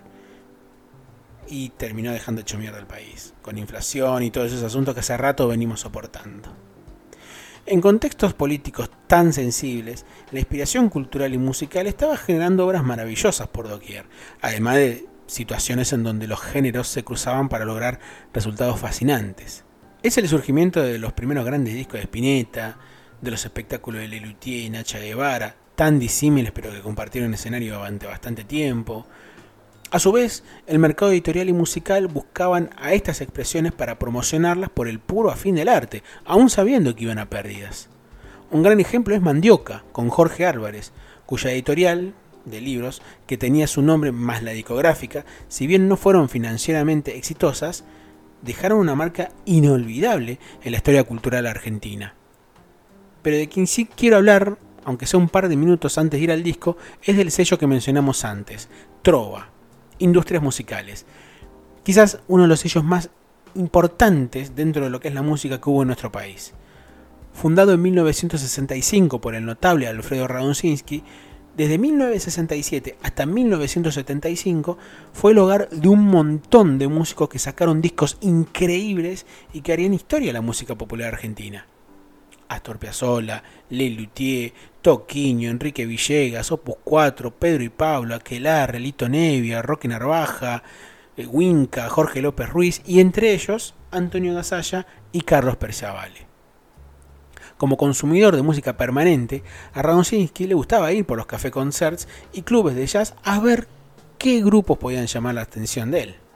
y terminó dejando hecho mierda al país, con inflación y todos esos asuntos que hace rato venimos soportando. En contextos políticos tan sensibles, la inspiración cultural y musical estaba generando obras maravillosas por doquier, además de situaciones en donde los géneros se cruzaban para lograr resultados fascinantes. Es el surgimiento de los primeros grandes discos de Spinetta, de los espectáculos de Lelutier y Nacha Guevara, tan disímiles pero que compartieron escenario durante bastante tiempo. A su vez, el mercado editorial y musical buscaban a estas expresiones para promocionarlas por el puro afín del arte, aún sabiendo que iban a pérdidas. Un gran ejemplo es Mandioca, con Jorge Álvarez, cuya editorial de libros, que tenía su nombre más la discográfica, si bien no fueron financieramente exitosas, dejaron una marca inolvidable en la historia cultural argentina. Pero de quien sí quiero hablar, aunque sea un par de minutos antes de ir al disco, es del sello que mencionamos antes, Trova, Industrias Musicales. Quizás uno de los sellos más importantes dentro de lo que es la música que hubo en nuestro país. Fundado en mil novecientos sesenta y cinco por el notable Alfredo Radomsinski, desde mil novecientos sesenta y siete hasta mil novecientos setenta y cinco fue el hogar de un montón de músicos que sacaron discos increíbles y que harían historia a la música popular argentina. Astor Piazzolla, Lelutier, Toquinho, Enrique Villegas, Opus cuatro, Pedro y Pablo, Aquelarre, Lito Nevia, Roque Narvaja, Winca, Jorge López Ruiz y entre ellos Antonio Gasalla y Carlos Perciavale. Como consumidor de música permanente, a Radomsinski le gustaba ir por los café concerts y clubes de jazz a ver qué grupos podían llamar la atención de él.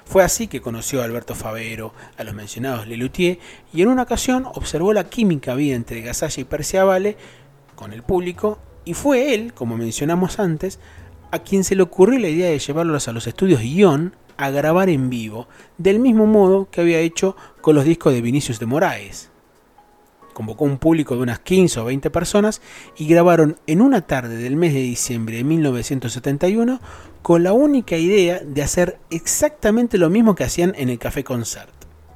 Fue así que conoció a Alberto Favero, a los mencionados Lelutier, y en una ocasión observó la química habida entre Gasalla y Perciavale con el público, y fue él, como mencionamos antes, a quien se le ocurrió la idea de llevarlos a los estudios Ion a grabar en vivo, del mismo modo que había hecho con los discos de Vinicius de Moraes. Convocó un público de unas quince o veinte personas y grabaron en una tarde del mes de diciembre de mil novecientos setenta y uno con la única idea de hacer exactamente lo mismo que hacían en el Café Concert.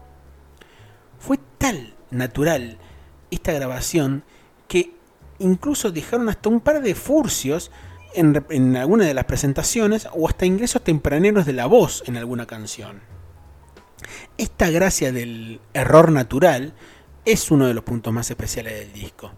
Fue tal natural esta grabación que incluso dejaron hasta un par de furcios en, en alguna de las presentaciones o hasta ingresos tempraneros de la voz en alguna canción. Esta gracia del error natural es uno de los puntos más especiales del disco.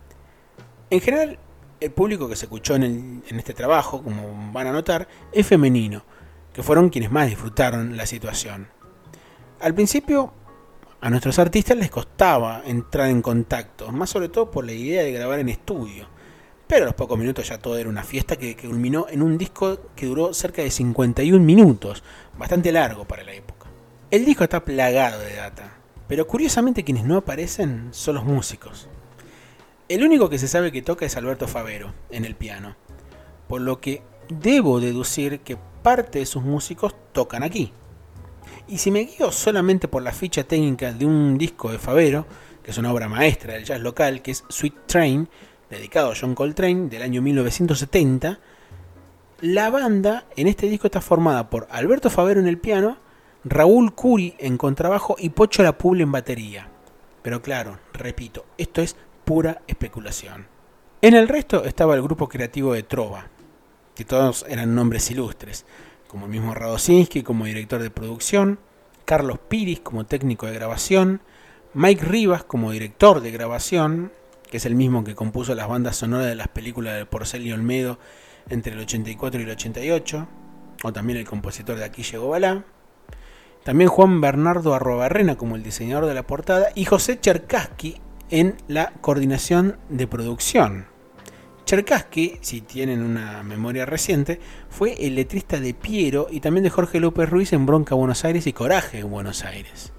En general, el público que se escuchó en, el, en este trabajo, como van a notar, es femenino, que fueron quienes más disfrutaron la situación. Al principio, a nuestros artistas les costaba entrar en contacto, más sobre todo por la idea de grabar en estudio. Pero a los pocos minutos ya todo era una fiesta que, que culminó en un disco que duró cerca de cincuenta y un minutos, bastante largo para la época. El disco está plagado de data, pero curiosamente quienes no aparecen son los músicos. El único que se sabe que toca es Alberto Favero en el piano, por lo que debo deducir que parte de sus músicos tocan aquí. Y si me guío solamente por la ficha técnica de un disco de Favero, que es una obra maestra del jazz local, que es Sweet Train, dedicado a John Coltrane, del año mil novecientos setenta, la banda en este disco está formada por Alberto Favero en el piano, Raúl Curi en contrabajo y Pocho Lapuble en batería. Pero claro, repito, esto es pura especulación. En el resto estaba el grupo creativo de Trova, que todos eran nombres ilustres, como el mismo Radosinski como director de producción, Carlos Piris como técnico de grabación, Mike Rivas como director de grabación, que es el mismo que compuso las bandas sonoras de las películas de Porcel y Olmedo entre el ochenta y cuatro y el ochenta y ocho, o también el compositor de Aquí llegó Balá. También Juan Bernardo Arrobarrena como el diseñador de la portada y José Cherkassky en la coordinación de producción. Cherkassky, si tienen una memoria reciente, fue el letrista de Piero y también de Jorge López Ruiz en Bronca Buenos Aires y Coraje en Buenos Aires.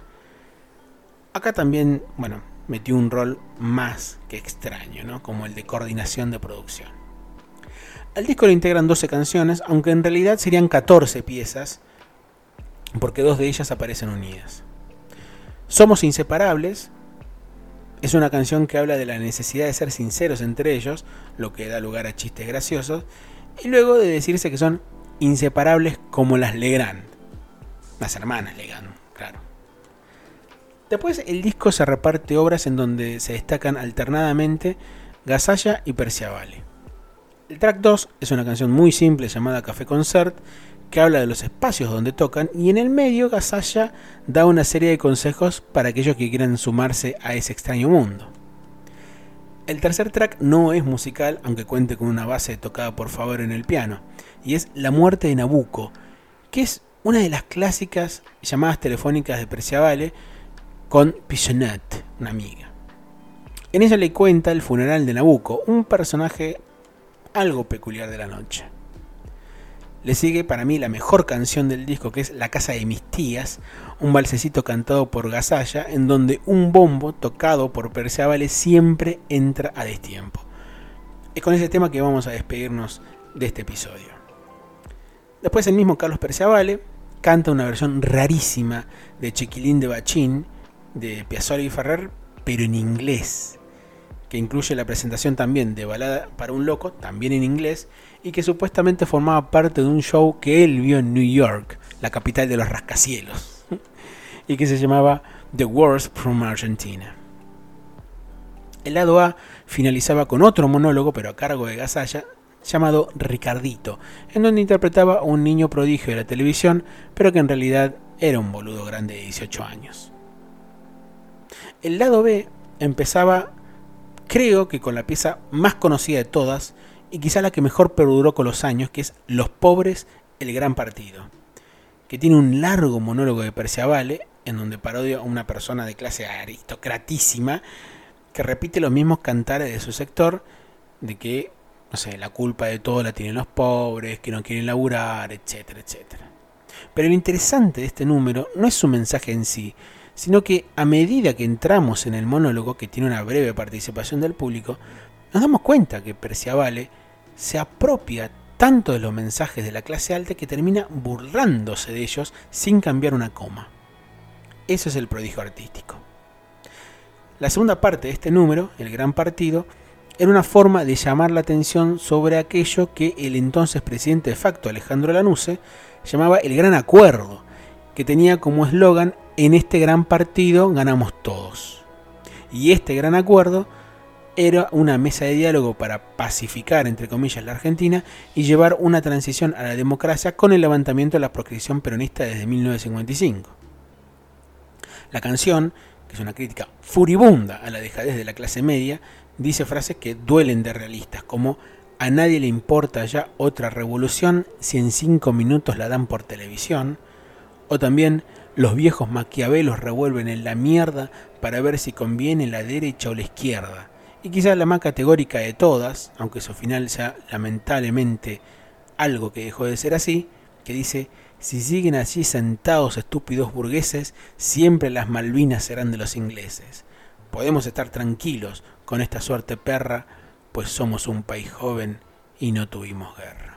Acá también, bueno, metió un rol más que extraño, ¿no? Como el de coordinación de producción. Al disco le integran doce canciones, aunque en realidad serían catorce piezas, porque dos de ellas aparecen unidas. Somos inseparables es una canción que habla de la necesidad de ser sinceros entre ellos, lo que da lugar a chistes graciosos, y luego de decirse que son inseparables como las Legrand, las hermanas Legrand, claro. Después el disco se reparte obras en donde se destacan alternadamente Gasalla y Perciavale. El track dos es una canción muy simple llamada Café Concert, que habla de los espacios donde tocan, y en el medio Gasalla da una serie de consejos para aquellos que quieran sumarse a ese extraño mundo. El tercer track no es musical, aunque cuente con una base tocada por Favero en el piano, y es La muerte de Nabucco, que es una de las clásicas llamadas telefónicas de Perciavale con Pichonette, una amiga. En ella le cuenta el funeral de Nabucco, un personaje algo peculiar de la noche. Le sigue para mí la mejor canción del disco, que es La casa de mis tías, un valsecito cantado por Gasalla, en donde un bombo tocado por Perciavale siempre entra a destiempo. Es con ese tema que vamos a despedirnos de este episodio. Después el mismo Carlos Perciavale canta una versión rarísima de Chiquilín de Bachín, de Piazzolla y Ferrer, pero en inglés, que incluye la presentación también de Balada para un Loco, también en inglés, y que supuestamente formaba parte de un show que él vio en New York, la capital de los rascacielos, y que se llamaba The Worst from Argentina. El lado A finalizaba con otro monólogo, pero a cargo de Gasalla, llamado Ricardito, en donde interpretaba a un niño prodigio de la televisión, pero que en realidad era un boludo grande de dieciocho años. El lado B empezaba, creo que con la pieza más conocida de todas, y quizá la que mejor perduró con los años, que es Los pobres, el gran partido, que tiene un largo monólogo de Perciavale, en donde parodia a una persona de clase aristocratísima, que repite los mismos cantares de su sector, de que, no sé, la culpa de todo la tienen los pobres, que no quieren laburar, etcétera, etcétera. Pero lo interesante de este número no es su mensaje en sí, sino que a medida que entramos en el monólogo, que tiene una breve participación del público, nos damos cuenta que Perciavale se apropia tanto de los mensajes de la clase alta que termina burlándose de ellos sin cambiar una coma. Eso es el prodigio artístico. La segunda parte de este número, el gran partido, era una forma de llamar la atención sobre aquello que el entonces presidente de facto, Alejandro Lanusse, llamaba el gran acuerdo, que tenía como eslogan: en este gran partido ganamos todos. Y este gran acuerdo era una mesa de diálogo para pacificar, entre comillas, la Argentina y llevar una transición a la democracia con el levantamiento de la proscripción peronista desde mil novecientos cincuenta y cinco. La canción, que es una crítica furibunda a la dejadez de la clase media, dice frases que duelen de realistas, como: a nadie le importa ya otra revolución si en cinco minutos la dan por televisión, o también: los viejos maquiavelos revuelven en la mierda para ver si conviene la derecha o la izquierda. Y quizás la más categórica de todas, aunque su final sea lamentablemente algo que dejó de ser así, que dice: si siguen así sentados estúpidos burgueses, siempre las Malvinas serán de los ingleses. Podemos estar tranquilos con esta suerte perra, pues somos un país joven y no tuvimos guerra.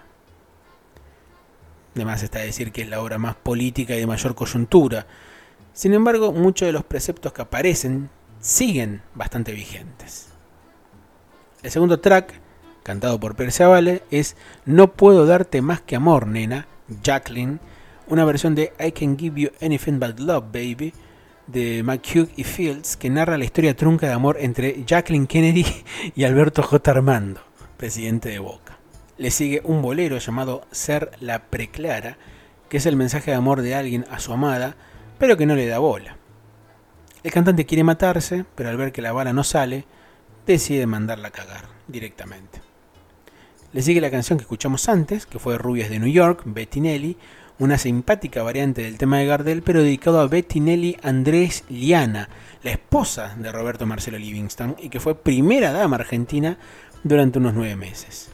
Además está decir que es la obra más política y de mayor coyuntura. Sin embargo, muchos de los preceptos que aparecen siguen bastante vigentes. El segundo track, cantado por Perciavale, es No puedo darte más que amor, nena, Jacqueline, una versión de I Can Give You Anything But Love, Baby, de McHugh y Fields, que narra la historia trunca de amor entre Jacqueline Kennedy y Alberto J. Armando, presidente de Boca. Le sigue un bolero llamado Ser la Preclara, que es el mensaje de amor de alguien a su amada, pero que no le da bola. El cantante quiere matarse, pero al ver que la bala no sale, decide mandarla a cagar directamente. Le sigue la canción que escuchamos antes, que fue Rubias de New York, Bettinelli, una simpática variante del tema de Gardel, pero dedicado a Bettinelli Andrés Liana, la esposa de Roberto Marcelo Livingston, y que fue primera dama argentina durante unos nueve meses.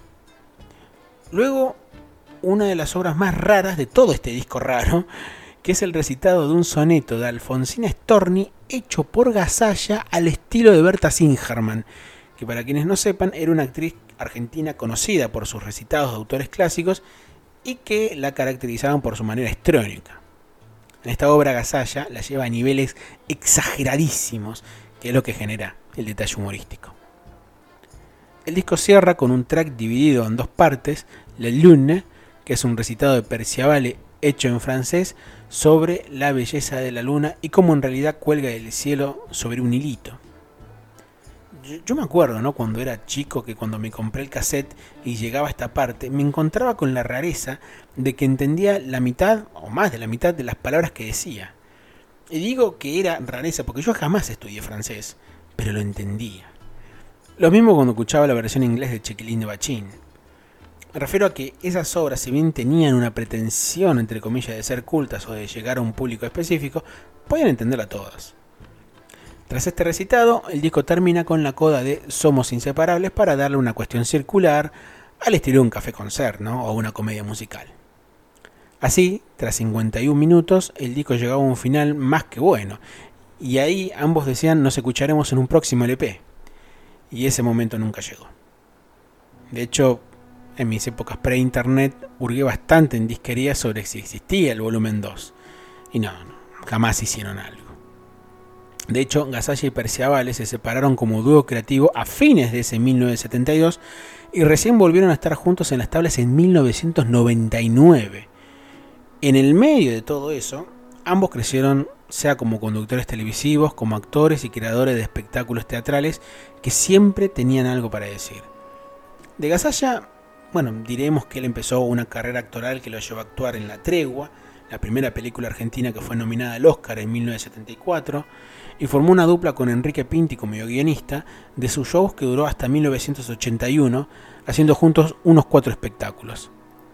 Luego, una de las obras más raras de todo este disco raro, que es el recitado de un soneto de Alfonsina Storni hecho por Gasalla al estilo de Berta Singerman, que para quienes no sepan era una actriz argentina conocida por sus recitados de autores clásicos y que la caracterizaban por su manera histriónica. En esta obra Gasalla la lleva a niveles exageradísimos, que es lo que genera el detalle humorístico. El disco cierra con un track dividido en dos partes, Le Lune, que es un recitado de Perciavale hecho en francés sobre la belleza de la luna y cómo en realidad cuelga del cielo sobre un hilito. Yo, yo me acuerdo, ¿no?, cuando era chico, que cuando me compré el cassette y llegaba a esta parte, me encontraba con la rareza de que entendía la mitad o más de la mitad de las palabras que decía. Y digo que era rareza porque yo jamás estudié francés, pero lo entendía. Lo mismo cuando escuchaba la versión en inglés de Chiquilín de Bachín. Me refiero a que esas obras, si bien tenían una pretensión, entre comillas, de ser cultas o de llegar a un público específico, podían entenderla todas. Tras este recitado, el disco termina con la coda de Somos inseparables para darle una cuestión circular al estilo de un café concert, ¿no?, o una comedia musical. Así, tras cincuenta y un minutos, el disco llegaba a un final más que bueno, y ahí ambos decían nos escucharemos en un próximo L P, y ese momento nunca llegó. De hecho, en mis épocas pre-internet hurgué bastante en disquería sobre si existía el volumen dos, y no, no, jamás hicieron algo. De hecho, Gasalla y Perciavale se separaron como dúo creativo a fines de ese mil novecientos setenta y dos y recién volvieron a estar juntos en las tablas en mil novecientos noventa y nueve. En el medio de todo eso, ambos crecieron sea como conductores televisivos, como actores y creadores de espectáculos teatrales que siempre tenían algo para decir. De Gasalla, bueno, diremos que él empezó una carrera actoral que lo llevó a actuar en La Tregua, la primera película argentina que fue nominada al Oscar en mil novecientos setenta y cuatro, y formó una dupla con Enrique Pinti como guionista de sus shows que duró hasta mil novecientos ochenta y uno, haciendo juntos unos cuatro espectáculos.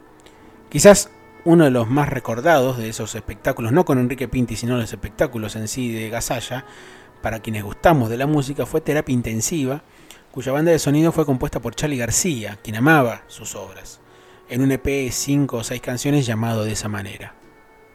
Quizás uno de los más recordados de esos espectáculos, no con Enrique Pinti, sino los espectáculos en sí de Gasalla, para quienes gustamos de la música, fue Terapia Intensiva, cuya banda de sonido fue compuesta por Charly García, quien amaba sus obras, en un E P de cinco o seis canciones llamado De esa manera.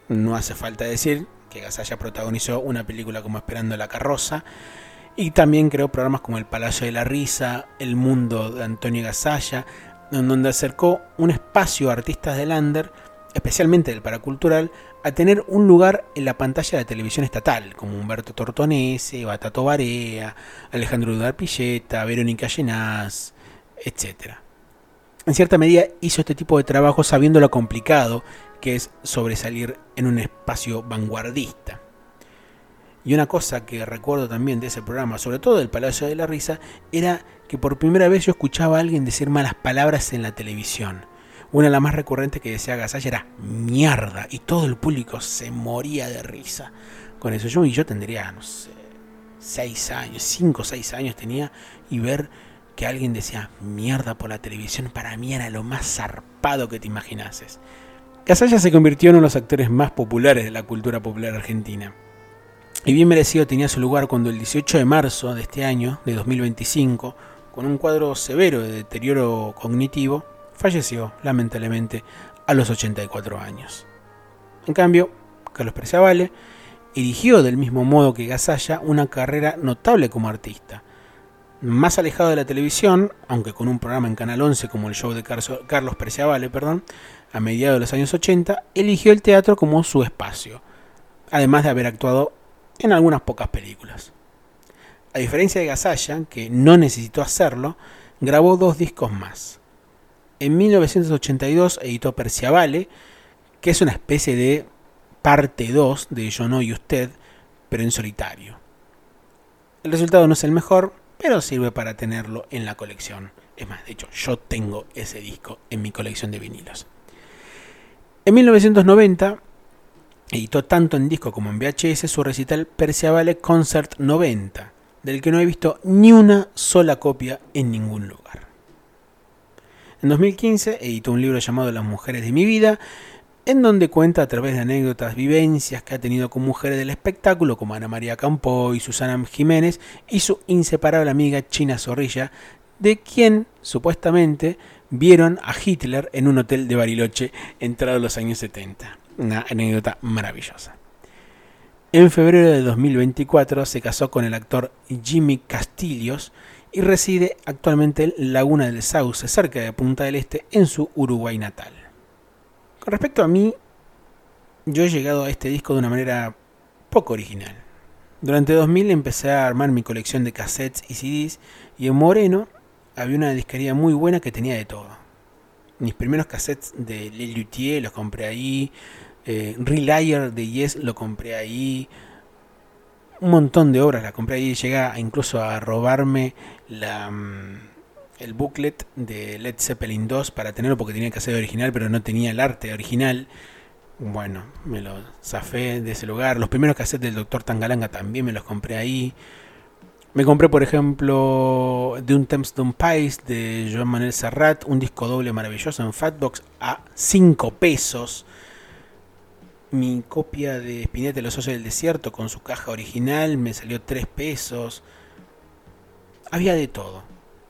No hace falta decir que Gasalla protagonizó una película como Esperando la carroza y también creó programas como El Palacio de la Risa, El Mundo de Antonio Gasalla, en donde acercó un espacio a artistas del under, especialmente del paracultural, a tener un lugar en la pantalla de televisión estatal, como Humberto Tortonese, Batato Barea, Alejandro Dudar Pilleta, Verónica Llenás, etcétera. En cierta medida hizo este tipo de trabajo sabiendo lo complicado que es sobresalir en un espacio vanguardista. Y una cosa que recuerdo también de ese programa, sobre todo del Palacio de la Risa, era que por primera vez yo escuchaba a alguien decir malas palabras en la televisión. Una de las más recurrentes que decía Gasalla era mierda, y todo el público se moría de risa con eso. Yo y yo tendría, no sé, seis años, cinco o seis años tenía, y ver que alguien decía mierda por la televisión para mí era lo más zarpado que te imaginases. Gasalla se convirtió en uno de los actores más populares de la cultura popular argentina. Y bien merecido tenía su lugar cuando el dieciocho de marzo de este año, de dos mil veinticinco, con un cuadro severo de deterioro cognitivo, falleció lamentablemente a los ochenta y cuatro años. En cambio, Carlos Preciavale erigió del mismo modo que Gasalla una carrera notable como artista. Más alejado de la televisión, aunque con un programa en Canal once como el show de Carlos Preciavale, perdón, a mediados de los años ochenta, eligió el teatro como su espacio, además de haber actuado en algunas pocas películas. A diferencia de Gasalla, que no necesitó hacerlo, grabó dos discos más. En mil novecientos ochenta y dos editó Preciavale, que es una especie de parte dos de Yo no y usted, pero en solitario. El resultado no es el mejor, pero sirve para tenerlo en la colección. Es más, de hecho, yo tengo ese disco en mi colección de vinilos. En mil novecientos noventa editó tanto en disco como en V H S su recital Preciavale Concert noventa, del que no he visto ni una sola copia en ningún lugar. En dos mil quince editó un libro llamado Las mujeres de mi vida, en donde cuenta a través de anécdotas, vivencias que ha tenido con mujeres del espectáculo como Ana María Campoy, Susana Jiménez y su inseparable amiga China Zorrilla, de quien supuestamente vieron a Hitler en un hotel de Bariloche entrados los años setenta. Una anécdota maravillosa. En febrero de dos mil veinticuatro se casó con el actor Jimmy Castillos y reside actualmente en Laguna del Sauce, cerca de Punta del Este, en su Uruguay natal. Con respecto a mí, yo he llegado a este disco de una manera poco original. Durante dos mil empecé a armar mi colección de cassettes y C Ds, y en Moreno había una disquería muy buena que tenía de todo. Mis primeros cassettes de Le Luthier los compré ahí, eh, Reliar de Yes lo compré ahí, un montón de obras la compré ahí, llegué incluso a robarme la, el booklet de Led Zeppelin dos para tenerlo porque tenía que hacer original, pero no tenía el arte original. Bueno, me lo zafé de ese lugar. Los primeros cassettes del Doctor Tangalanga también me los compré ahí. Me compré, por ejemplo, de un Temps d'un Pais de Joan Manuel Serrat, un disco doble maravilloso en Fatbox a cinco pesos. Mi copia de Spinetta y los Socios del Desierto con su caja original me salió tres pesos. Había de todo.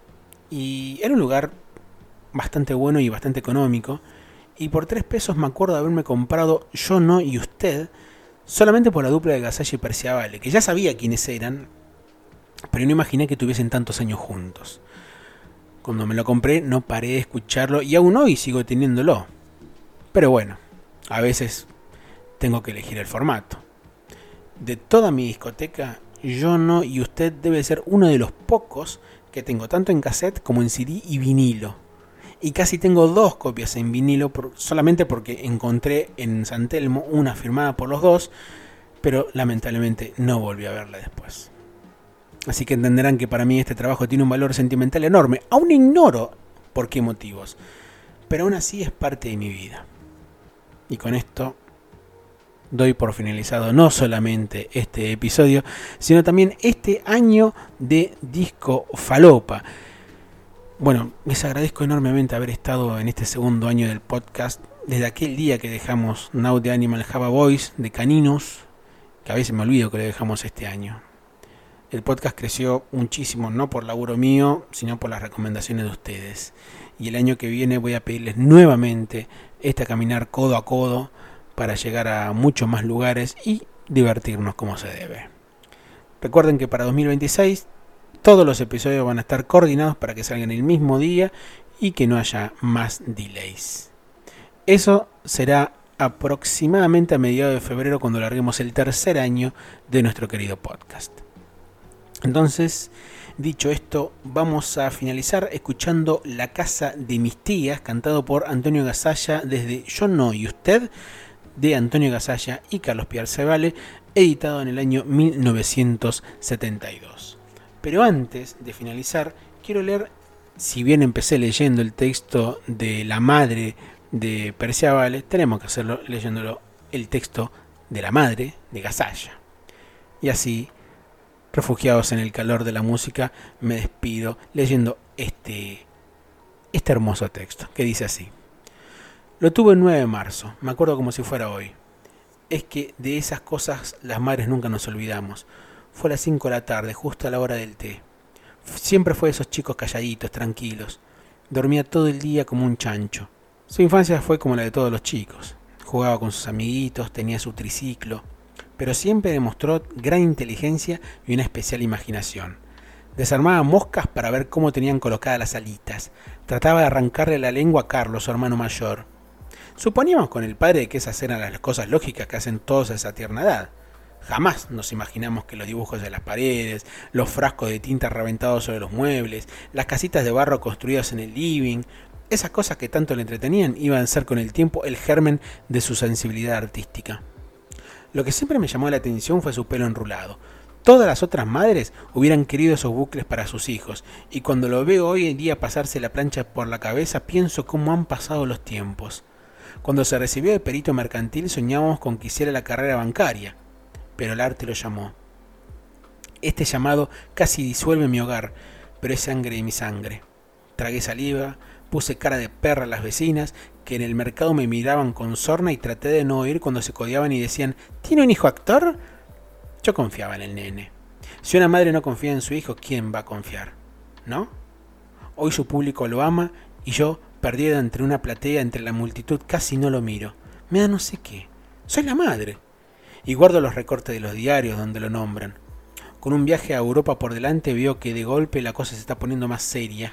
Y era un lugar bastante bueno y bastante económico. Y por tres pesos me acuerdo de haberme comprado Yo no y usted, solamente por la dupla de Gasalla y Preciavale, que ya sabía quiénes eran, pero no imaginé que tuviesen tantos años juntos. Cuando me lo compré no paré de escucharlo y aún hoy sigo teniéndolo. Pero bueno, a veces tengo que elegir el formato. De toda mi discoteca, Yo no y usted debe ser uno de los pocos que tengo tanto en cassette como en C D y vinilo. Y casi tengo dos copias en vinilo por, solamente porque encontré en San Telmo una firmada por los dos, pero lamentablemente no volví a verla después. Así que entenderán que para mí este trabajo tiene un valor sentimental enorme. Aún ignoro por qué motivos, pero aún así es parte de mi vida. Y con esto doy por finalizado no solamente este episodio, sino también este año de Disco Falopa. Bueno, les agradezco enormemente haber estado en este segundo año del podcast, desde aquel día que dejamos Now the Animal Have a Voice de Caninos, que a veces me olvido que lo dejamos este año. El podcast creció muchísimo, no por laburo mío, sino por las recomendaciones de ustedes. Y el año que viene voy a pedirles nuevamente este caminar codo a codo para llegar a muchos más lugares y divertirnos como se debe. Recuerden que para dos mil veintiséis todos los episodios van a estar coordinados para que salgan el mismo día y que no haya más delays. Eso será aproximadamente a mediados de febrero cuando larguemos el tercer año de nuestro querido podcast. Entonces, dicho esto, vamos a finalizar escuchando La casa de mis tías, cantado por Antonio Gasalla desde Yo no y usted, de Antonio Gasalla y Carlos Piarcevale, editado en el año mil novecientos setenta y dos. Pero antes de finalizar, quiero leer, si bien empecé leyendo el texto de la madre de Piarcevale, tenemos que hacerlo leyéndolo el texto de la madre de Gasalla. Y así, refugiados en el calor de la música, me despido leyendo este, este hermoso texto, que dice así. Lo tuve el nueve de marzo, me acuerdo como si fuera hoy. Es que de esas cosas las madres nunca nos olvidamos. Fue a las cinco de la tarde, justo a la hora del té. Siempre fue de esos chicos calladitos, tranquilos. Dormía todo el día como un chancho. Su infancia fue como la de todos los chicos. Jugaba con sus amiguitos, tenía su triciclo, pero siempre demostró gran inteligencia y una especial imaginación. Desarmaba moscas para ver cómo tenían colocadas las alitas. Trataba de arrancarle la lengua a Carlos, su hermano mayor. Suponíamos con el padre que esas eran las cosas lógicas que hacen todos a esa tierna edad. Jamás nos imaginamos que los dibujos de las paredes, los frascos de tinta reventados sobre los muebles, las casitas de barro construidas en el living, esas cosas que tanto le entretenían iban a ser con el tiempo el germen de su sensibilidad artística. Lo que siempre me llamó la atención fue su pelo enrulado. Todas las otras madres hubieran querido esos bucles para sus hijos, y cuando lo veo hoy en día pasarse la plancha por la cabeza, pienso cómo han pasado los tiempos. Cuando se recibió de perito mercantil soñábamos con que hiciera la carrera bancaria, pero el arte lo llamó. Este llamado casi disuelve mi hogar, pero es sangre de mi sangre. Tragué saliva, puse cara de perra a las vecinas, que en el mercado me miraban con sorna y traté de no oír cuando se codeaban y decían ¿tiene un hijo actor? Yo confiaba en el nene. Si una madre no confía en su hijo, ¿quién va a confiar? ¿No? Hoy su público lo ama y yo, perdido entre una platea, entre la multitud, casi no lo miro. Me da no sé qué. Soy la madre. Y guardo los recortes de los diarios donde lo nombran. Con un viaje a Europa por delante veo que de golpe la cosa se está poniendo más seria.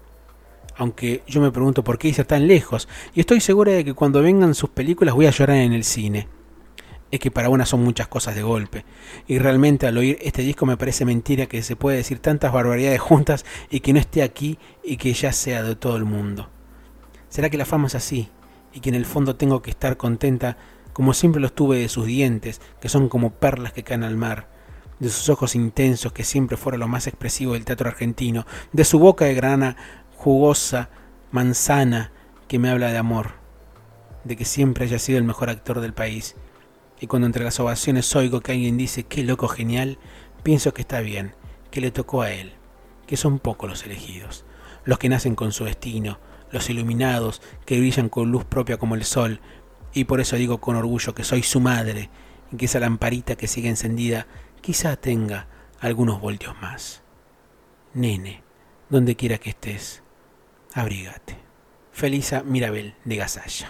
Aunque yo me pregunto por qué irse tan lejos, y estoy segura de que cuando vengan sus películas voy a llorar en el cine. Es que para una son muchas cosas de golpe, y realmente al oír este disco me parece mentira que se puede decir tantas barbaridades juntas y que no esté aquí y que ya sea de todo el mundo. ¿Será que la fama es así, y que en el fondo tengo que estar contenta como siempre lo estuve de sus dientes, que son como perlas que caen al mar, de sus ojos intensos que siempre fueron lo más expresivo del teatro argentino, de su boca de grana jugosa, manzana, que me habla de amor, de que siempre haya sido el mejor actor del país, y cuando entre las ovaciones oigo que alguien dice qué loco genial, pienso que está bien, que le tocó a él, que son pocos los elegidos, los que nacen con su destino, los iluminados, que brillan con luz propia como el sol, y por eso digo con orgullo que soy su madre, y que esa lamparita que sigue encendida quizá tenga algunos voltios más. Nene, donde quiera que estés, abrígate. Felisa Mirabel de Gasalla.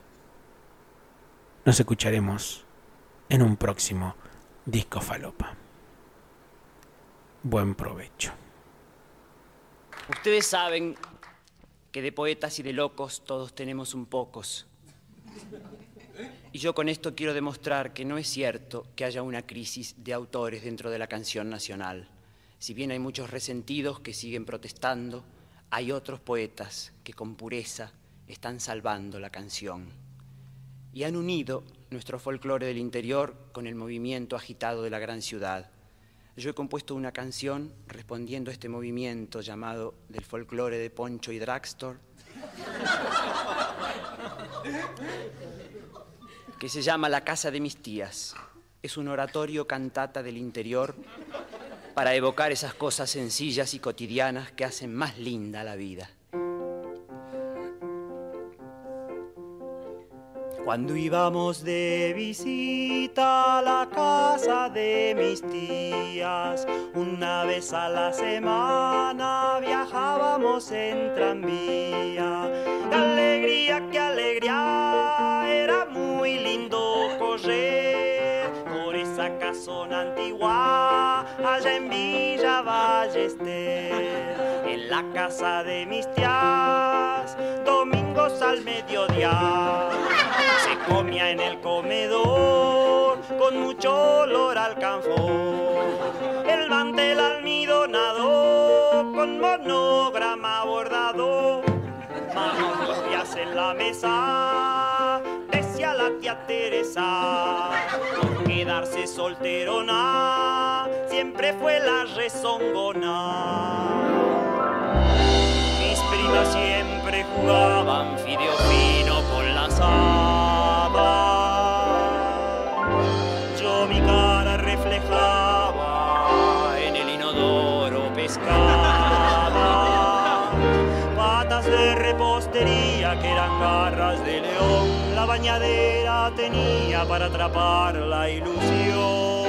Nos escucharemos en un próximo Disco Falopa. Buen provecho. Ustedes saben que de poetas y de locos todos tenemos un pocos. Y yo con esto quiero demostrar que no es cierto que haya una crisis de autores dentro de la canción nacional. Si bien hay muchos resentidos que siguen protestando, hay otros poetas que con pureza están salvando la canción. Y han unido nuestro folclore del interior con el movimiento agitado de la gran ciudad. Yo he compuesto una canción respondiendo a este movimiento llamado del folclore de Poncho y Dragstore, que se llama La casa de mis tías. Es un oratorio cantata del interior para evocar esas cosas sencillas y cotidianas que hacen más linda la vida. Cuando íbamos de visita a la casa de mis tías, una vez a la semana viajábamos en tranvía. ¡Qué alegría, qué alegría! Era muy lindo correr por esa casona antigua allá en Villa Ballester. En la casa de mis tías, domingos al mediodía, se comía en el comedor con mucho olor al alcanfor. El mantel almidonado con monograma bordado, manos limpias en la mesa, decía la tía Teresa. Por quedarse solterona siempre fue la rezongona. Mis primas siempre jugaban fideo fino con las habas. Yo mi cara reflejaba en el inodoro pescaba. Patas de repostería que eran garras de león, la bañadera tenía para atrapar la ilusión.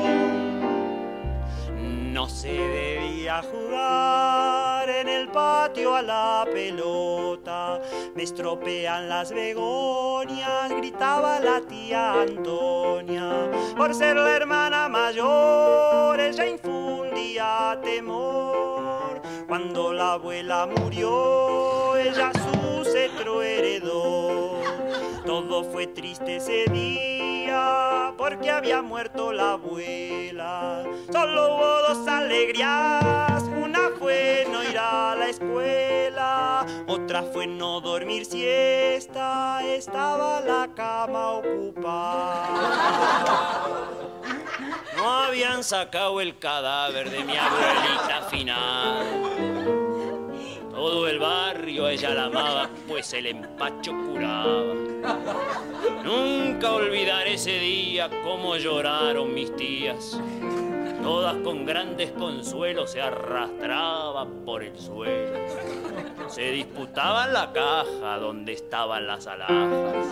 No se debía jugar en el patio a la pelota, me estropean las begonias, gritaba la tía Antonia. Por ser la hermana mayor, ella infundía temor. Cuando la abuela murió, ella su cetro heredó. Todo fue triste ese día, porque había muerto la abuela. Solo hubo dos alegrías, una fue no ir a la escuela, otra fue no dormir siesta, estaba la cama ocupada. No habían sacado el cadáver de mi abuelita final. Todo el barrio a ella la amaba, pues el empacho curaba. Nunca olvidaré ese día cómo lloraron mis tías. Todas con gran desconsuelo se arrastraban por el suelo. Se disputaban la caja donde estaban las alhajas.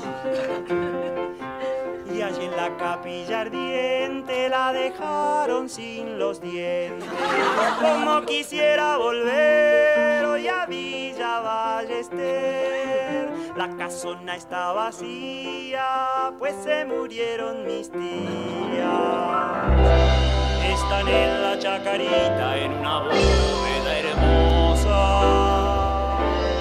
Y allí en la capilla ardiente la dejaron sin los dientes. Como quisiera volver hoy a Villa Ballester. La casona está vacía, pues se murieron mis tías. Están en la chacarita, en una bóveda hermosa,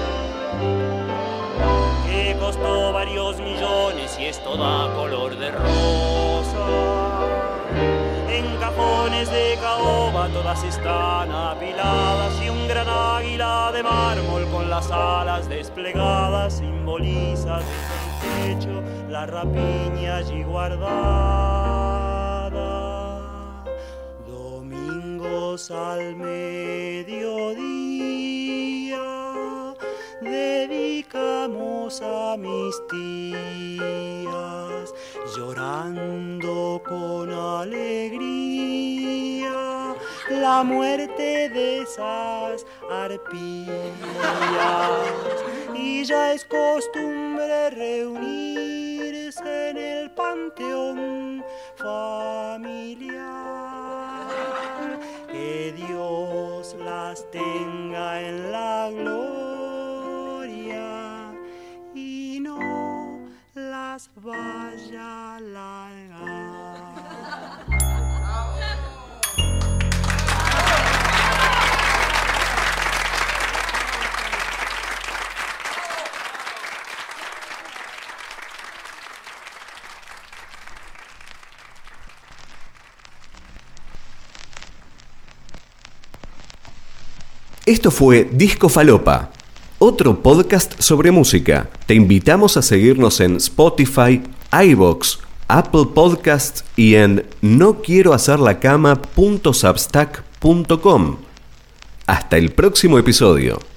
que costó varios millones y esto da color de rosa. En cajones de caoba todas están apiladas y un gran águila de mármol con las alas desplegadas simboliza desde el techo la rapiña allí guardada. Domingos al mediodía dedicamos a mis tías, llorando con alegría la muerte de esas arpías. Y ya es costumbre reunirse en el panteón familiar. Que Dios las tenga en la gloria y no las vaya a largar. Esto fue Disco Falopa, otro podcast sobre música. Te invitamos a seguirnos en Spotify, iVoox, Apple Podcasts y en no quiero hacer la cama punto substack punto com. Hasta el próximo episodio.